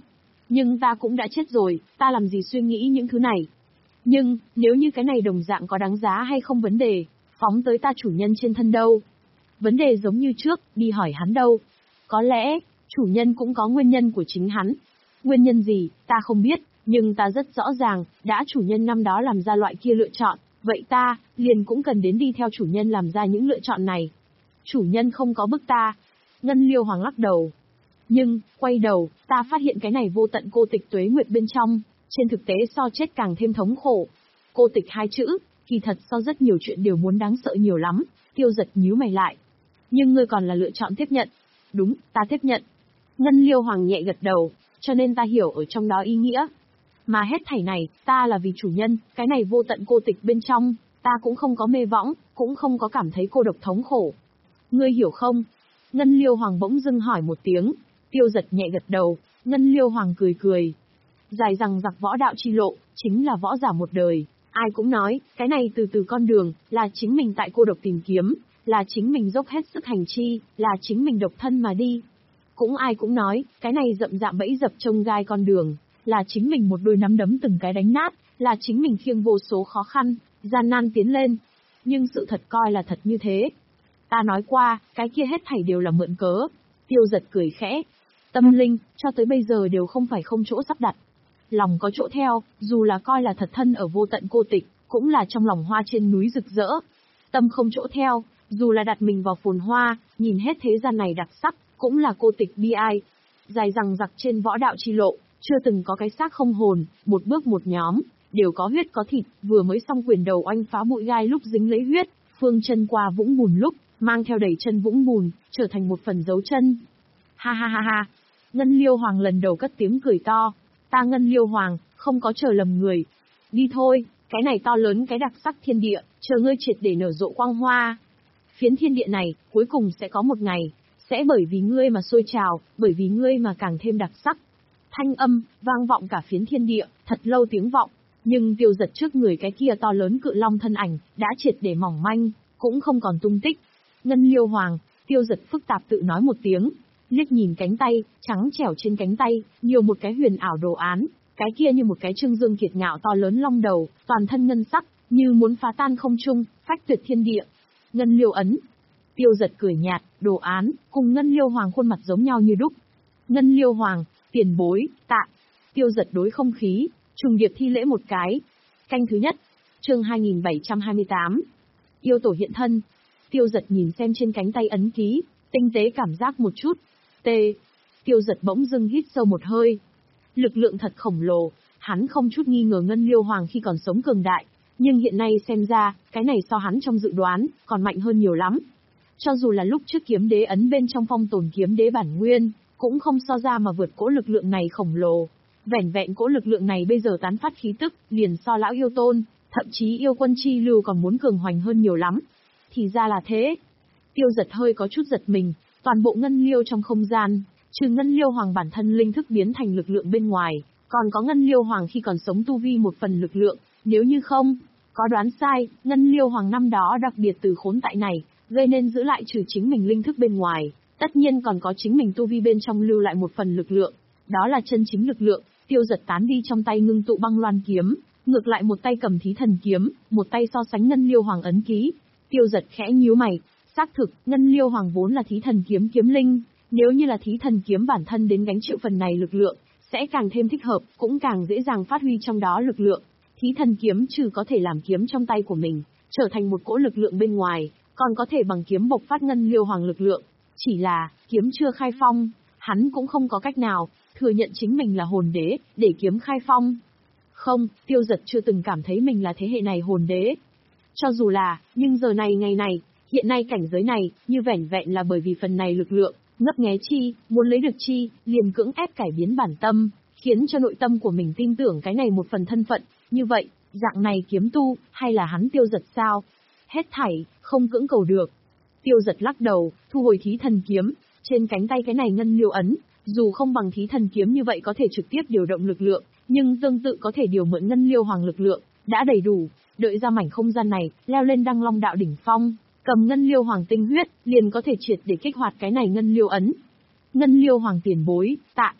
Nhưng ta cũng đã chết rồi, ta làm gì suy nghĩ những thứ này. Nhưng, nếu như cái này đồng dạng có đáng giá hay không vấn đề, phóng tới ta chủ nhân trên thân đâu. Vấn đề giống như trước, đi hỏi hắn đâu. Có lẽ, chủ nhân cũng có nguyên nhân của chính hắn. Nguyên nhân gì, ta không biết, nhưng ta rất rõ ràng, đã chủ nhân năm đó làm ra loại kia lựa chọn, vậy ta, liền cũng cần đến đi theo chủ nhân làm ra những lựa chọn này. Chủ nhân không có bức ta. Ngân Liêu Hoàng lắc đầu. Nhưng, quay đầu, ta phát hiện cái này vô tận cô tịch tuế nguyệt bên trong, trên thực tế so chết càng thêm thống khổ. Cô tịch hai chữ, kỳ thật so rất nhiều chuyện đều muốn đáng sợ nhiều lắm, Tiêu Giật nhíu mày lại. Nhưng ngươi còn là lựa chọn tiếp nhận. Đúng, ta tiếp nhận. Ngân Liêu Hoàng nhẹ gật đầu, cho nên ta hiểu ở trong đó ý nghĩa. Mà hết thảy này, ta là vì chủ nhân, cái này vô tận cô tịch bên trong, ta cũng không có mê võng, cũng không có cảm thấy cô độc thống khổ. Ngươi hiểu không? Ngân Liêu Hoàng bỗng dưng hỏi một tiếng. Tiêu Giật nhẹ gật đầu, Ngân Liêu Hoàng cười cười. Dài rằng giặc võ đạo chi lộ, chính là võ giả một đời. Ai cũng nói, cái này từ từ con đường, là chính mình tại cô độc tìm kiếm, là chính mình dốc hết sức hành chi, là chính mình độc thân mà đi. Cũng ai cũng nói, cái này rậm rạm bẫy dập trông gai con đường, là chính mình một đôi nắm đấm từng cái đánh nát, là chính mình khiêng vô số khó khăn, gian nan tiến lên. Nhưng sự thật coi là thật như thế. Ta nói qua, cái kia hết thảy đều là mượn cớ. Tiêu Giật cười khẽ. Tâm linh, cho tới bây giờ đều không phải không chỗ sắp đặt. Lòng có chỗ theo, dù là coi là thật thân ở vô tận cô tịch, cũng là trong lòng hoa trên núi rực rỡ. Tâm không chỗ theo, dù là đặt mình vào phồn hoa, nhìn hết thế gian này đặc sắc, cũng là cô tịch bi ai. Dài rằng giặc trên võ đạo chi lộ, chưa từng có cái xác không hồn, một bước một nhóm, đều có huyết có thịt, vừa mới xong quyền đầu oanh phá bụi gai lúc dính lấy huyết, phương chân qua vũng bùn lúc, mang theo đầy chân vũng bùn, trở thành một phần dấu chân. Ha ha ha ha, Ngân Liêu Hoàng lần đầu cất tiếng cười to. Ta Ngân Liêu Hoàng, không có chờ lầm người. Đi thôi, cái này to lớn cái đặc sắc thiên địa, chờ ngươi triệt để nở rộ quang hoa. Phiến thiên địa này, cuối cùng sẽ có một ngày, sẽ bởi vì ngươi mà sôi trào, bởi vì ngươi mà càng thêm đặc sắc. Thanh âm, vang vọng cả phiến thiên địa, thật lâu tiếng vọng, nhưng Tiêu Giật trước người cái kia to lớn cự long thân ảnh, đã triệt để mỏng manh, cũng không còn tung tích. Ngân Liêu Hoàng, Tiêu Giật phức tạp tự nói một tiếng, liếc nhìn cánh tay, trắng trẻo trên cánh tay, nhiều một cái huyền ảo đồ án, cái kia như một cái trương dương kiệt ngạo to lớn long đầu, toàn thân ngân sắc, như muốn phá tan không trung, phách tuyệt thiên địa. Ngân Liêu ấn. Tiêu Giật cười nhạt, đồ án, cùng Ngân Liêu Hoàng khuôn mặt giống nhau như đúc. Ngân Liêu Hoàng, tiền bối, tạ. Tiêu Giật đối không khí, trùng điệp thi lễ một cái. Canh thứ nhất, chương hai nghìn bảy trăm hai mươi tám. Yêu tổ hiện thân. Tiêu Giật nhìn xem trên cánh tay ấn ký, tinh tế cảm giác một chút. T. Tiêu Giật bỗng dưng hít sâu một hơi. Lực lượng thật khổng lồ, hắn không chút nghi ngờ Ngân Liêu Hoàng khi còn sống cường đại, nhưng hiện nay xem ra, cái này so hắn trong dự đoán, còn mạnh hơn nhiều lắm. Cho dù là lúc trước kiếm đế ấn bên trong phong tồn kiếm đế bản nguyên, cũng không so ra mà vượt cỗ lực lượng này khổng lồ. Vẻn vẹn cỗ lực lượng này bây giờ tán phát khí tức, liền so lão yêu tôn, thậm chí yêu quân chi lưu còn muốn cường hoành hơn nhiều lắm. Thì ra là thế. Tiêu Giật hơi có chút giật mình, toàn bộ Ngân Liêu trong không gian, trừ Ngân Liêu Hoàng bản thân linh thức biến thành lực lượng bên ngoài, còn có Ngân Liêu Hoàng khi còn sống tu vi một phần lực lượng, nếu như không, có đoán sai, Ngân Liêu Hoàng năm đó đặc biệt từ khốn tại này, gây nên giữ lại trừ chính mình linh thức bên ngoài, tất nhiên còn có chính mình tu vi bên trong lưu lại một phần lực lượng, đó là chân chính lực lượng. Tiêu Giật tán đi trong tay ngưng tụ băng loan kiếm, ngược lại một tay cầm thí thần kiếm, một tay so sánh Ngân Liêu Hoàng ấn ký. Tiêu Giật khẽ nhíu mày, xác thực, Ngân Liêu Hoàng vốn là thí thần kiếm kiếm linh, nếu như là thí thần kiếm bản thân đến gánh chịu phần này lực lượng, sẽ càng thêm thích hợp, cũng càng dễ dàng phát huy trong đó lực lượng. Thí thần kiếm trừ có thể làm kiếm trong tay của mình, trở thành một cỗ lực lượng bên ngoài, còn có thể bằng kiếm bộc phát Ngân Liêu Hoàng lực lượng. Chỉ là, kiếm chưa khai phong, hắn cũng không có cách nào thừa nhận chính mình là hồn đế, để kiếm khai phong. Không, Tiêu Giật chưa từng cảm thấy mình là thế hệ này hồn đế. Cho dù là, nhưng giờ này ngày này, hiện nay cảnh giới này, như vẻn vẹn là bởi vì phần này lực lượng, ngấp nghé chi, muốn lấy được chi, liền cưỡng ép cải biến bản tâm, khiến cho nội tâm của mình tin tưởng cái này một phần thân phận, như vậy, dạng này kiếm tu, hay là hắn Tiêu Giật sao? Hết thảy, không cưỡng cầu được. Tiêu Giật lắc đầu, thu hồi thí thần kiếm, trên cánh tay cái này Ngân Liêu ấn, dù không bằng thí thần kiếm như vậy có thể trực tiếp điều động lực lượng, nhưng tương tự có thể điều mượn Ngân Liêu Hoàng lực lượng, đã đầy đủ, đợi ra mảnh không gian này, leo lên Đăng Long đạo đỉnh phong, cầm Ngân Liêu Hoàng tinh huyết, liền có thể triệt để kích hoạt cái này Ngân Liêu ấn. Ngân Liêu Hoàng tiền bối, tạ.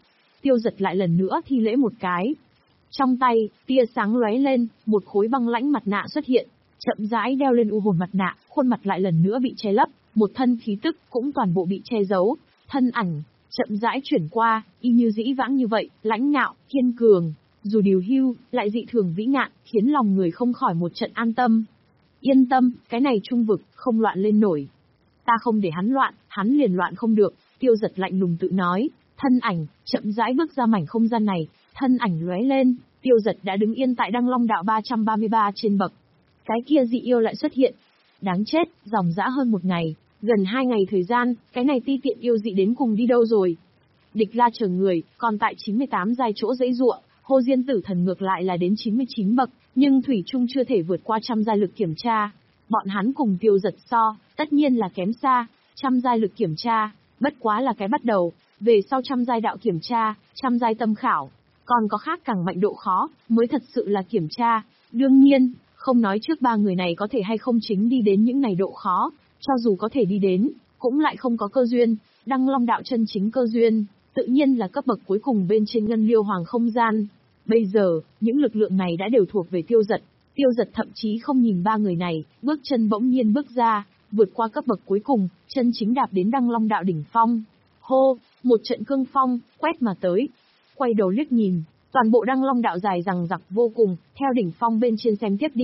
Tiêu Giật lại lần nữa thi lễ một cái. Trong tay, tia sáng lóe lên, một khối băng lãnh mặt nạ xuất hiện, chậm rãi đeo lên u hồn mặt nạ, khuôn mặt lại lần nữa bị che lấp, một thân khí tức cũng toàn bộ bị che giấu, thân ảnh chậm rãi chuyển qua, y như dĩ vãng như vậy, lãnh ngạo, kiên cường, dù điều hưu, lại dị thường vĩ ngạn, khiến lòng người không khỏi một trận an tâm. Yên tâm, cái này trung vực không loạn lên nổi. Ta không để hắn loạn, hắn liền loạn không được. Tiêu Giật lạnh lùng tự nói, thân ảnh chậm rãi bước ra mảnh không gian này, thân ảnh lóe lên, Tiêu Giật đã đứng yên tại Đăng Long đạo ba trăm ba mươi ba trên bậc. Cái kia dị yêu lại xuất hiện. Đáng chết, dòng dã hơn một ngày, gần hai ngày thời gian, cái này ti tiện yêu dị đến cùng đi đâu rồi? Địch La chờ người, còn tại chín mươi tám giai chỗ dãy ruộng, Hồ Diên Tử Thần ngược lại là đến chín mươi chín bậc, nhưng thủy chung chưa thể vượt qua trăm giai lực kiểm tra. Bọn hắn cùng Tiêu Giật so, tất nhiên là kém xa, trăm giai lực kiểm tra, bất quá là cái bắt đầu, về sau trăm giai đạo kiểm tra, trăm giai tâm khảo, còn có khác càng mạnh độ khó, mới thật sự là kiểm tra. Đương nhiên, không nói trước ba người này có thể hay không chính đi đến những này độ khó, cho dù có thể đi đến, cũng lại không có cơ duyên. Đăng Long đạo chân chính cơ duyên, tự nhiên là cấp bậc cuối cùng bên trên Ngân Liêu Hoàng không gian. Bây giờ, những lực lượng này đã đều thuộc về Tiêu Giật. Tiêu Giật thậm chí không nhìn ba người này, bước chân bỗng nhiên bước ra, vượt qua cấp bậc cuối cùng, chân chính đạp đến Đăng Long đạo đỉnh phong. Hô, một trận cương phong, quét mà tới. Quay đầu liếc nhìn, toàn bộ Đăng Long đạo dài rằng rặc vô cùng, theo đỉnh phong bên trên xem tiếp đi.